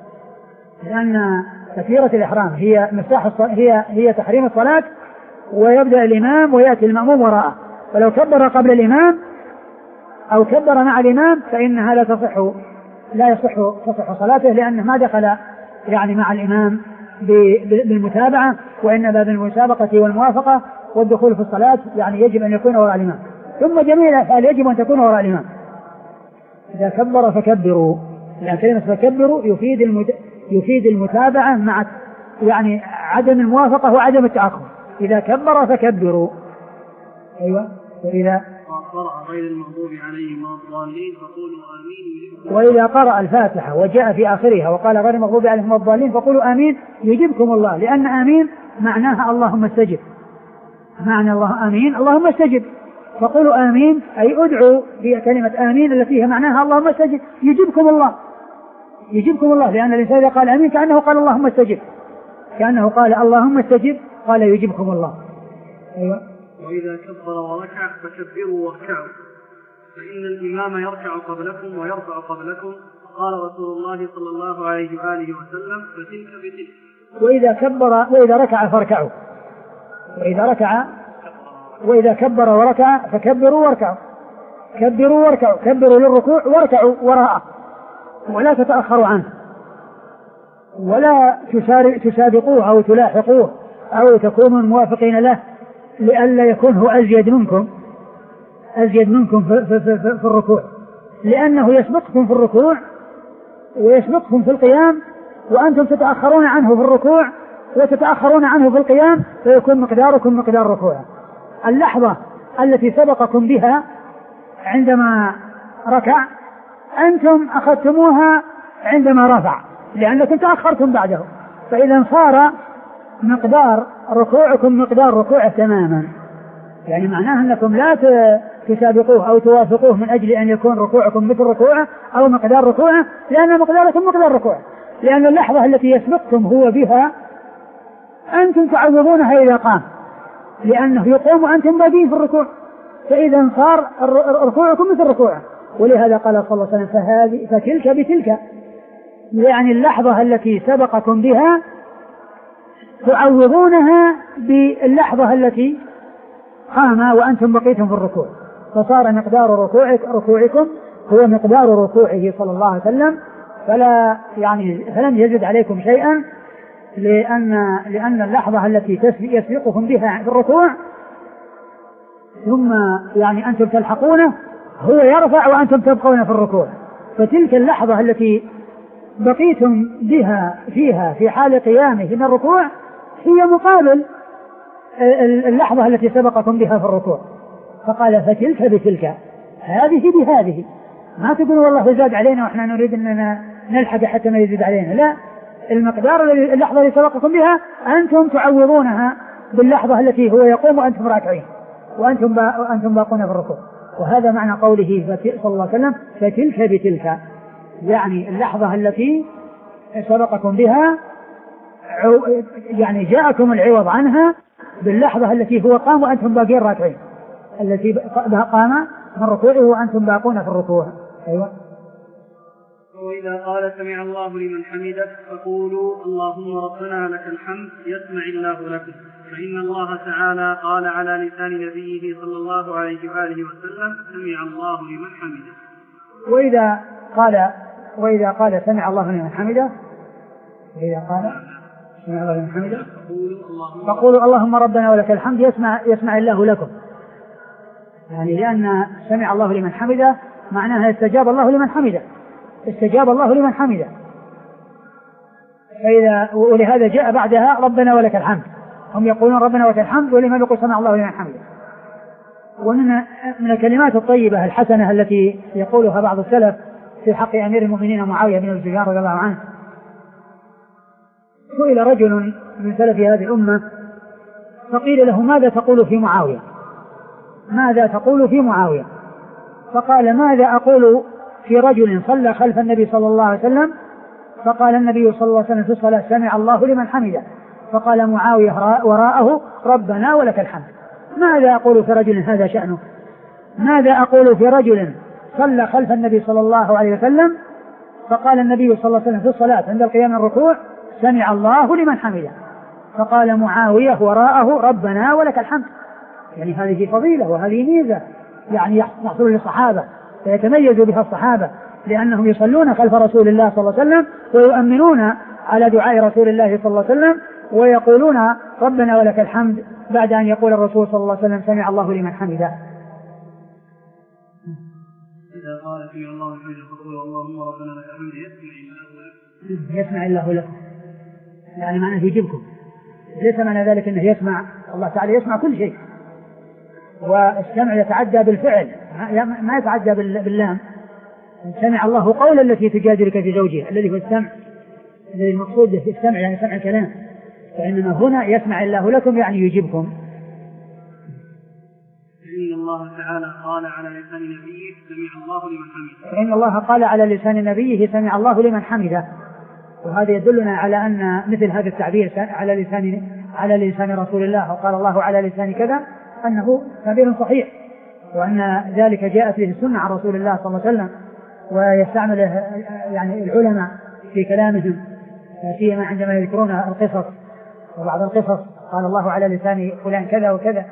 لأن تكبيرة الإحرام هي مفتاح الصلاة، هي هي تحريم الصلاة، ويبدأ الإمام ويأتي المأموم وراءه، فلو كبر قبل الإمام أو كبر مع الإمام فإنها لا تصح لا يصح تصح صلاته، لأنه ما دخل يعني مع الإمام بالمتابعة، وإنما بالمسابقة والموافقة والدخول في الصلاة، يعني يجب أن يكون وراء الإمام. ثم جميع الأفعال يجب أن تكون وراء الإمام. إذا كبر فكبروا، لأن كلمة فكبروا يفيد المت... يفيد المتابعة مع يعني عدم الموافقة وعدم التأخر. إذا كبر فكبروا. أيوة. وإذا قرأ غير المغضوب عليهم ولا الضالين فقولوا آمين. وإذا قرأ الفاتحة وجاء في آخرها وقال غير المغضوب عليهم ولا الضالين فقولوا آمين يجيبكم الله، لأن آمين معناها اللهم استجب، معنى الله آمين اللهم استجب، فقولوا آمين أي ادعوا بكلمة آمين التي هي معناها اللهم استجب يجيبكم الله، يجيبكم الله، لأن الإنسان إذا قال آمين كأنه قال اللهم استجب، كأنه قال اللهم استجب قال يجيبكم الله. أيوة. وإذا كبر وركع فكبروا واركعوا، فإن الإمام يركع قبلكم ويرفع قبلكم، قال رسول الله صلى الله عليه وآله وسلم: فتلك بتلك. وإذا كبر وإذا ركع فاركعوا، وإذا ركع وإذا كبر وركع فكبروا واركعوا، كبروا واركعوا، كبروا للركوع واركعوا وراءه، ولا تتأخروا عنه، ولا تسابقوه أو تلاحقوه أو تكونوا موافقين له، لئلا يكون هو أزيد منكم أزيد منكم في, في, في, في الركوع، لأنه يسبقكم في الركوع ويسبقكم في القيام، وأنتم تتأخرون عنه في الركوع وتتأخرون عنه في القيام فيكون مقداركم مقدار ركوعه. اللحظة التي سبقكم بها عندما ركع أنتم أخذتموها عندما رفع لأنكم تأخرتم بعده، فإذا صار مقدار ركوعكم مقدار ركوعه تماما، يعني معناه أنكم لا تسابقوه أو توافقوه من أجل أن يكون ركوعكم مثل ركوعه أو مقدار ركوعه، لأن مقداركم مقدار ركوعه، لأن اللحظة التي يسبقكم هو بها أنتم تعوضونها إذا قام، لأنه يقوم وأنتم باقين في الركوع، فإذا صار ركوعكم مثل ركوعه. ولهذا قال صلى الله عليه وسلم فهذه فتلك بتلك، يعني اللحظة التي سبقكم بها تعوضونها باللحظة التي قام وأنتم بقيتم في الركوع، فصار مقدار ركوعك ركوعكم هو مقدار ركوعه صلى الله عليه وسلم، فلا يعني فلم يزد عليكم شيئا، لأن لأن اللحظة التي يسبقكم بها في الركوع ثم يعني أنتم تلحقونه هو يرفع وأنتم تبقون في الركوع، فتلك اللحظة التي بقيتم بها فيها في حال قيامه من الركوع هي مقابل اللحظة التي سبقكم بها في الركوع. فقال فتلك بتلك، هذه بهذه، ما تقول والله زاد علينا وإحنا نريد أننا نلحق حتى ما يزيد علينا، لا، المقدار اللحظة التي سبقكم بها أنتم تعوضونها باللحظة التي هو يقوم وأنتم راكعين وأنتم با وأنتم باقون في الركوع. وهذا معنى قوله صلى الله عليه وسلم فتلك بتلك، يعني اللحظة التي سبقكم بها يعني جاءكم العوض عنها باللحظة التي هو قام وأنتم باقين راكعين، التي قام من ركوعه وأنتم باقون في الركوع. أيوة. وإذا قال سمع الله لمن حمده فقولوا اللهم ربنا لك الحمد يسمع الله لكم، فإن الله تعالى قال على لسان نبيه صلى الله عليه وآله وسلم سمع الله لمن حمده. وإذا قال وإذا قال سمع الله لمن حمده وإذا قال سمع الله لمن حمده فقولوا اللهم ربنا ولك الحمد يسمع يسمع الله لكم، يعني لأن سمع الله لمن حمده معناها استجاب الله لمن حمده، استجاب الله لمن حمده، فإذا ولهذا جاء بعدها ربنا ولك الحمد، هم يقولون ربنا ولك الحمد ولما يقول سمع الله لمن حمده. ومن من الكلمات الطيبة الحسنة التي يقولها بعض السلف في حق أمير المؤمنين معاوية بن الزبير رضي الله عنه، سئل رجل من سلف هذه الأمة فقيل له ماذا تقول في معاوية ماذا تقول في معاوية فقال ماذا أقول في رجل صلى خلف النبي صلى الله عليه وسلم فقال النبي صلى الله عليه وسلم في الصلاة سمع الله لمن حمده، فقال معاوية وراءه ربنا ولك الحمد. ماذا أقول في رجل هذا شأنه؟ ماذا أقول في رجل صلى خلف النبي صلى الله عليه وسلم فقال النبي صلى الله عليه وسلم في الصلاة عند القيام من الركوع سمع الله لمن حمده، فقال معاوية وراءه ربنا ولك الحمد. يعني هذه فضيلة وهذه ميزة يعني يحصل للصحابة فيتميز بها الصحابة، لأنهم يصلون خلف رسول الله صلى الله عليه وسلم ويؤمنون على دعاء رسول الله صلى الله عليه وسلم ويقولون ربنا ولك الحمد بعد أن يقول الرسول صلى الله عليه وسلم سمع الله لمن حمده. إذا قال سمع الله لمن حمده فقولوا اللهم ربنا لك الحمد يسمع يسمع الله لكم، يعني معناه يجيبكم، ليس معنى ذلك أنه يسمع، الله تعالى يسمع كل شيء، والسمع يتعدى بالفعل ما يتعدى باللام. سمع الله قول التي تجادلك في زوجها الذي هو السمع، الذي المقصود في السمع يعني سمع الكلام، فإنما هنا يسمع الله لكم يعني يجيبكم. فإن الله تعالى قال على لسان نبيه سمع الله لمن حمده فإن الله قال على لسان نبيه سمع الله لمن حمده، وهذا يدلنا على أن مثل هذا التعبير على لسان على لسان رسول الله وقال الله على لسان كذا أنه تعبير صحيح، وأن ذلك جاءت به السنة عن رسول الله صلى الله عليه وسلم، ويستعمله يعني العلماء في كلامهم فيما عندما يذكرون القصص، وبعض القصص قال الله على لسان فلان كذا وكذا.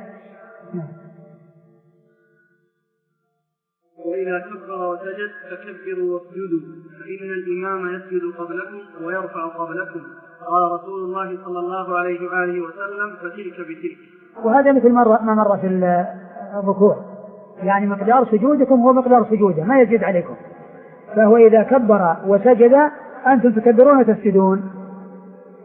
وإذا كبر وسجد فكبروا واسجدوا فإن الإمام يسجد قبلكم ويرفع قبلكم، قال رسول الله صلى الله عليه وآله وسلم فتلك بتلك. وهذا مثل ما مر في الركوع، يعني مقدار سجودكم هو مقدار سجوده ما يزيد عليكم، فهو إذا كبر وسجد أنتم تكبرون وتسجدون،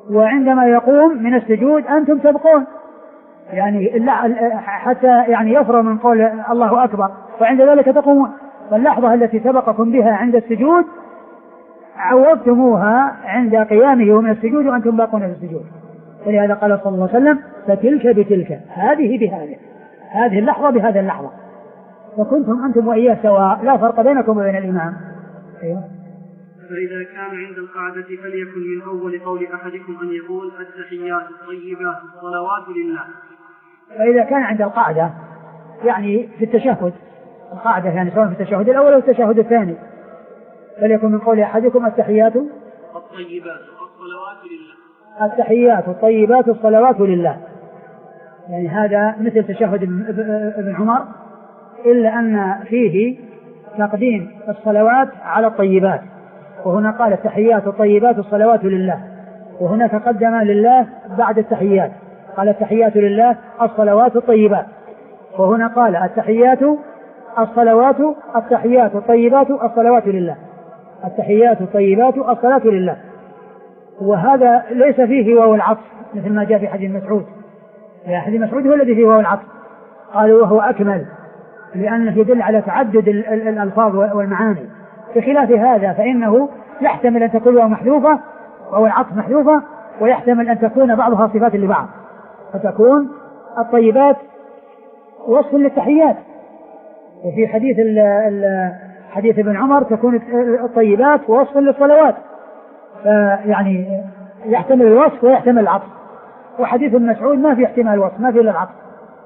وعندما يقوم من السجود أنتم تبقون، يعني حتى يعني يفرغ من قول الله أكبر، وعند ذلك تقومون. فاللحظة التي سبقكم بها عند السجود عوضتموها عند قيامه من السجود وأنتم باقون في السجود. ولهذا قال صلى الله عليه وسلم فتلك بتلك، هذه بهذه، هذه اللحظة بهذه اللحظة، وكنتم أنتم وإياه سواء، لا فرق بينكم وبين الإمام. أيوة. فإذا كان عند القعدة فليكن من أول قول أحدكم أن يقول التحيات الطيبات الصلوات لله. فإذا كان عند القعدة يعني في التشهد، القاعدة يعني سواء في التشهد الأول أو التشهد الثاني، فليكن من قول أحدكم التحيات الطيبات الصلوات لله. التحيات الطيبات الصلوات لله، يعني هذا مثل تشهد ابن عمر، إلا أن فيه تقديم الصلوات على الطيبات، وهنا قال التحيات الطيبات الصلوات لله، وهنا تقدم لله بعد التحيات، قال التحيات لله الصلوات الطيبات، وهنا قال التحيات الصلوات التحيات الطيبات الصلوات لله، التحيات الطيبات الصلاة لله. وهذا ليس فيه واو العطف مثل ما جاء في حديث مسعود، يعني حديث مسعود هو الذي فيه واو العطف، قالوا وهو أكمل لأنه يدل على تعدد الألفاظ والمعاني، بخلاف هذا فإنه يحتمل أن تكون واو محذوفة واو العطف محذوفة، ويحتمل أن تكون بعضها صفات لبعض، فتكون الطيبات وصف للتحيات، وفي حديث ال ال حديث ابن عمر تكون الطيبات وصف للصلوات، فيعني يحتمل الوصف ويحتمل العطف. وحديث المسعود ما في احتمال الوصف، ما في الا العطف.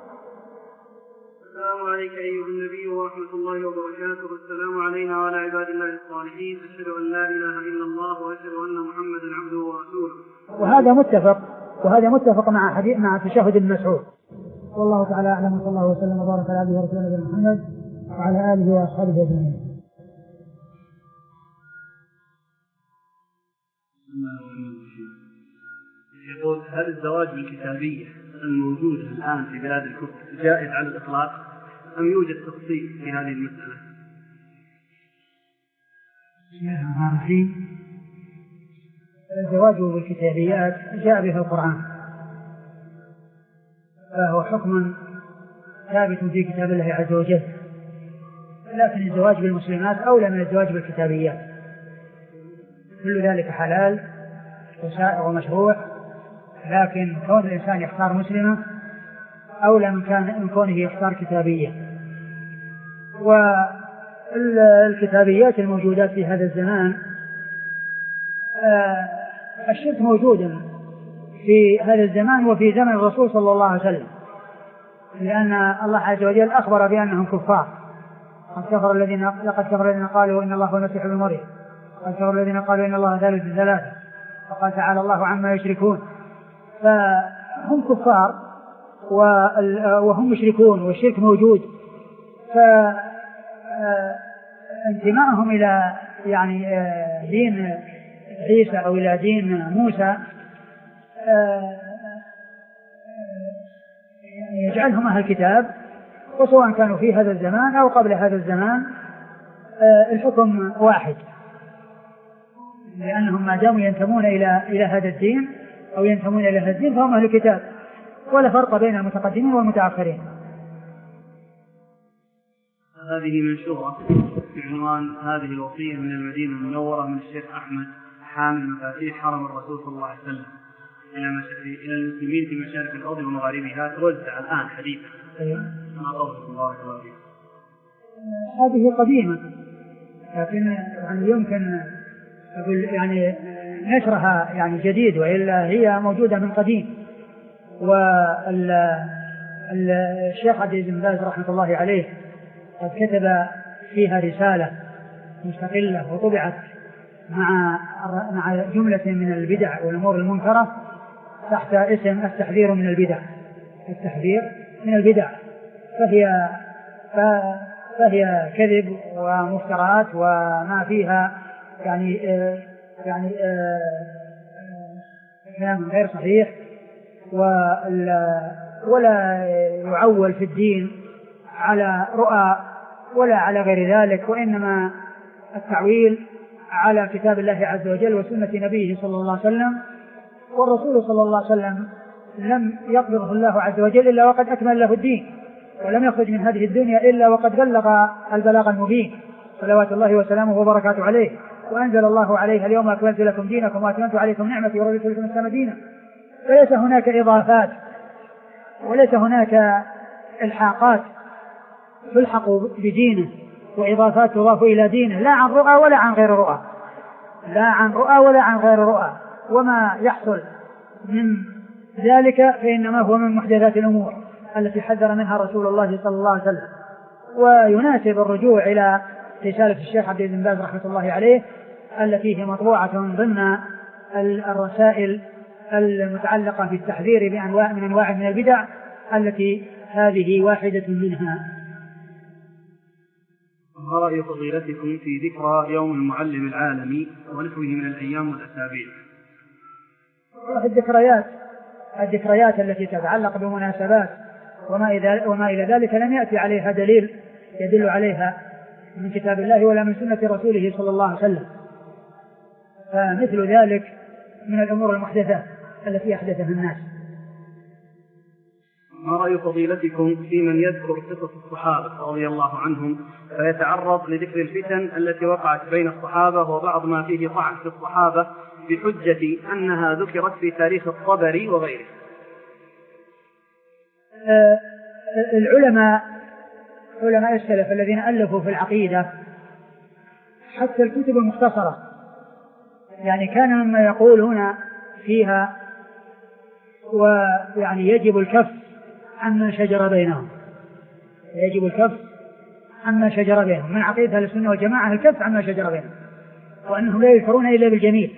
السلام عليك أيها النبي ورحمة الله وبركاته، والسلام علينا وعلى عباد الله الصالحين، أشهد أن لا إله إلا الله وأشهد أن محمدا عبده ورسوله. وهذا متفق وهذا متفق مع حديث مع تشهد ابن مسعود. والله تعالى أعلم، صلى الله وسلم وبارك على عبده ورسوله محمد وعلى آله وأصحابه أجمعين. يقول هل الزواج بالكتابية الموجود الآن في بلاد الكفر جائز على الإطلاق أم يوجد تفصيل في هذه المسألة؟ الزواج بالكتابيات جاء به القرآن، فهو حكم ثابت في كتاب الله عز وجل، لكن الزواج بالمسلمات أولى من الزواج بالكتابيات، كل ذلك حلال وسائغ ومشروع، لكن كون الإنسان يختار مسلمة أولى من كان من كونه يختار كتابية. والكتابيات الموجودات في هذا الزمان الشرك موجود في هذا الزمان وفي زمن الرسول صلى الله عليه وسلم، لأن الله عز وجل أخبر بأنهم كفار. قد كفر الذين لقد كفر الذين قالوا إن الله هو المسيح ابن مريم، قد كفر الذين قالوا إن الله ثالث ثلاثة، وقال تعالى الله عما يشركون. فهم كفار وهم مشركون والشرك موجود، فانتمائهم إلى يعني دين عيسى أو إلى دين موسى يجعلهم أهل الكتاب، وسواء كانوا في هذا الزمان أو قبل هذا الزمان الحكم واحد، لأنهم ما داموا ينتمون إلى إلى هذا الدين أو ينتمون إلى هذا الدين فهم أهل الكتاب، ولا فرق بين المتقدمين والمتأخرين. هذه منشورة بعنوان هذه الوصية من المدينة المنورة من الشيخ أحمد حامل مفاتيح حرم الرسول صلى الله عليه وسلم إلى المسلمين في مشارق الأرض ومغاربها، توزع الآن حديثا. ما قولكم بارك الله فيكم؟ هذه قديمة، لكن يعني يمكن أقول يعني نشرها يعني جديد، وإلا هي موجودة من قديم. والشيخ عبد العزيز بن باز رحمة الله عليه قد كتب فيها رسالة مستقلة وطبعت مع مع جملة من البدع والأمور المنكرة تحت اسم التحذير من البدع، التحذير من البدع، فهي فهي كذب ومفترات وما فيها يعني يعني كلام غير صحيح، ولا يعول في الدين على رؤى ولا على غير ذلك، وإنما التعويل على كتاب الله عز وجل وسنة نبيه صلى الله عليه وسلم والرسول صلى الله عليه وسلم لم يقبضه الله عز وجل إلا وقد أكمل له الدين، ولم يخرج من هذه الدنيا إلا وقد بلغ البلاغ المبين صلوات الله وسلامه وبركاته عليه. وأنزل الله عليه اليوم أكملت لكم دينكم وأتممت عليكم نعمتي ورضيت لكم الإسلام دينا. فليس هناك إضافات وليس هناك إلحاقات تلحق بدينه وإضافات تضاف إلى دينه، لا عن رؤى ولا عن غير رؤى، لا عن رؤى ولا عن غير رؤى. وما يحصل من ذلك فإنما هو من محدثات الأمور التي حذر منها رسول الله صلى الله عليه وسلم. ويناسب الرجوع إلى رسالة الشيخ عبد بن باز رحمة الله عليه التي هي مطبوعة ضمن الرسائل المتعلقة في التحذير بأنواع من أنواع من البدع التي هذه واحدة منها. ما رأي فضيلتكم في ذكرى يوم المعلم العالمي ونحوه من الأيام والأسابيع؟ الذكريات الذكريات التي تتعلق بمناسبات وما إلى ذلك لم يأتي عليها دليل يدل عليها من كتاب الله ولا من سنة رسوله صلى الله عليه وسلم، فمثل ذلك من الأمور المحدثة التي أحدثها الناس. ما رأي فضيلتكم في من يذكر قصص الصحابة رضي الله عنهم فيتعرض لذكر الفتن التي وقعت بين الصحابة وبعض ما فيه طعن في الصحابة بحجة أنها ذكرت في تاريخ الطبري وغيره؟ آه العلماء علماء السلف الذين ألفوا في العقيدة حتى الكتب المختصرة يعني كان مما يقولون فيها ويعني يجب الكف عما شجر بينهم، يجب الكف عما شجر بينهم من عقيدة أهل السنة والجماعة الكف عما شجر بينهم، وأنهم لا يذكرون إلا بالجميل.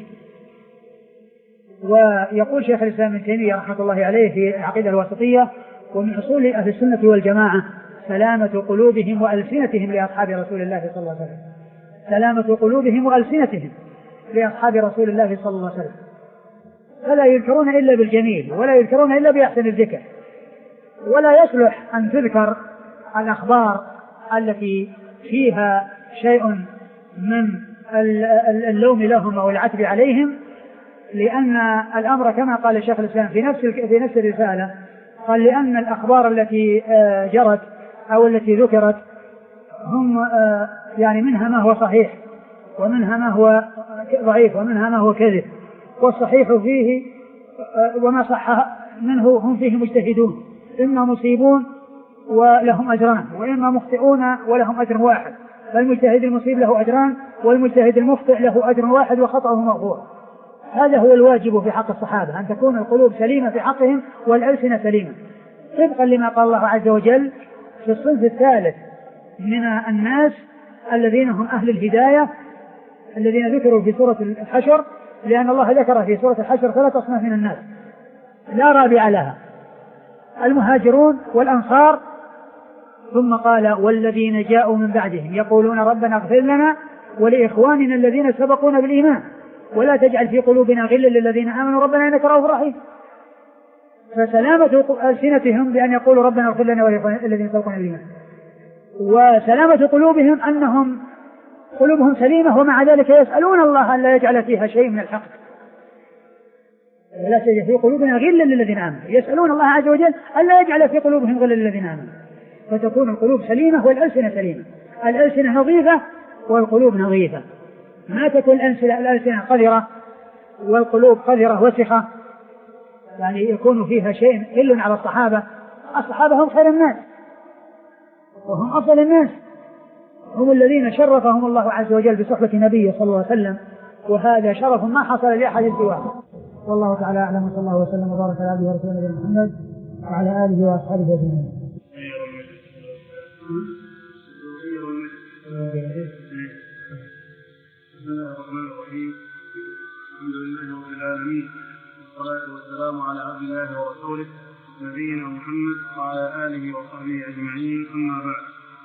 ويقول شيخ الإسلام ابن تيمية رحمة الله عليه في العقيدة الواسطية: ومن أصول أهل السنة والجماعة سلامة قلوبهم وألسنتهم لأصحاب رسول الله صلى الله عليه وسلم، سلامة قلوبهم وألسنتهم لأصحاب رسول الله صلى الله عليه وسلم، فلا يذكرون إلا بالجميل ولا يذكرون إلا بأحسن الذكر، ولا يصلح أن تذكر الأخبار التي فيها شيء من اللوم لهم أو العتب عليهم، لأن الأمر كما قال الشيخ الإسلام في نفس في نفس الرسالة قال: لأن الأخبار التي جرت أو التي ذكرت هم يعني منها ما هو صحيح ومنها ما هو ضعيف ومنها ما هو كذب، والصحيح فيه وما صح منه هم فيه مجتهدون، إما مصيبون ولهم أجران وإما مخطئون ولهم أجر واحد، فالمجتهد المصيب له أجران والمجتهد المخطئ له أجر واحد وخطأه مغفور. هذا هو الواجب في حق الصحابة، أن تكون القلوب سليمة في حقهم والألسنة سليمة، طبقا لما قال الله عز وجل في الصنف الثالث من الناس الذين هم أهل الهداية الذين ذكروا في سورة الحشر، لأن الله ذكر في سورة الحشر ثلاث أصناف من الناس لا رابع لها: المهاجرون والأنصار، ثم قال: والذين جاءوا من بعدهم يقولون ربنا اغفر لنا ولإخواننا الذين سبقونا بالإيمان ولا تجعل في قلوبنا غلا للذين آمنوا ربنا إنك رؤوف رحيم. فسلامة ألسنتهم بأن يقولوا ربنا اغفر لنا ولإخواننا الذين سبقونا بالإيمان، وسلامة قلوبهم أنهم قلوبهم سليمة ومع ذلك يسألون الله أن لا يجعل فيها شيء من الحق، ولا تجعل في قلوبنا غلا للذين آمنوا، يسألون الله عز وجل أن لا يجعل في قلوبهم غلا للذين آمنوا، فتكون القلوب سليمة والألسنة سليمة، الألسنة نظيفة والقلوب نظيفة، ما تكون الألسنة قذرة والقلوب قذرة وسخة، يعني يكون فيها شيء إل على الصحابة. الصحابة هم خير الناس وهم أفضل الناس، هم الذين شرفهم الله عز وجل بصحبة نبيه صلى الله عليه وسلم، وهذا شرف ما حصل لأحد سواه. والله تعالى أعلم، صلى الله وسلم وبارك على عبده ورسوله محمد وعلى آله وأصحابه أجمعين. بسم الله الرحمن الرحيم، الحمد لله رب العالمين، والصلاة والسلام على عبد الله ورسوله نبينا محمد وعلى آله وصحبه أجمعين، أما بعد.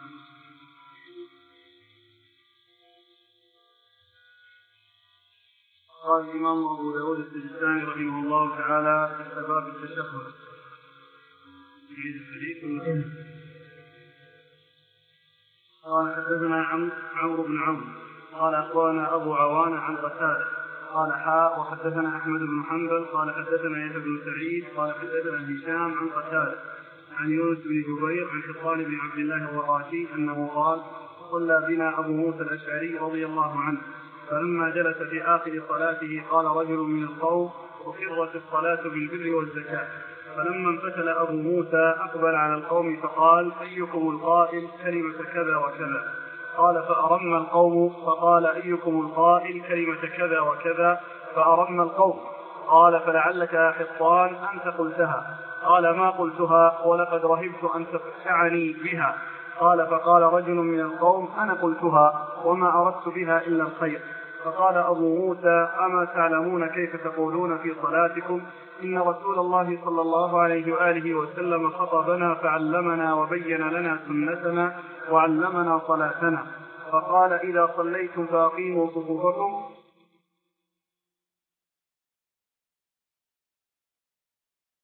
قال الإمام أبو داود السجستاني رحمه الله تعالى في باب التشهد: قال حدثنا عمرو بن عمرو قال أخبرنا أبو عوانة عن قتادة قال حاء وحدثنا أحمد بن حنبل قال حدثنا يحيى بن سعيد قال حدثنا هشام عن قتادة عن يونس بن جبير عن حصان بن عبد الله الرقاشي أنه قال صلى بنا أبو موسى الأشعري رضي الله عنه فلما جلس في آخر صلاته قال رجل من القوم أقرت الصلاة بالبر والزكاة. فلما انفتل أبو موسى أقبل على القوم فقال أيكم القائل كلمة كذا وكذا؟ قال فأرم القوم. فقال أيكم القائل كلمة كذا وكذا؟ فأرم القوم. قال فلعلك يا حصان أنت قلتها. قال ما قلتها ولقد رهبت أن تفشعني بها. قال فقال رجل من القوم أنا قلتها وما أردت بها إلا الخير. فقال أبو موسى أما تعلمون كيف تقولون في صلاتكم؟ إن رسول الله صلى الله عليه وآله وسلم خطبنا فعلمنا وبين لنا سنتنا وعلمنا صلاتنا. فقال إذا صليتم فأقيموا صفوفكم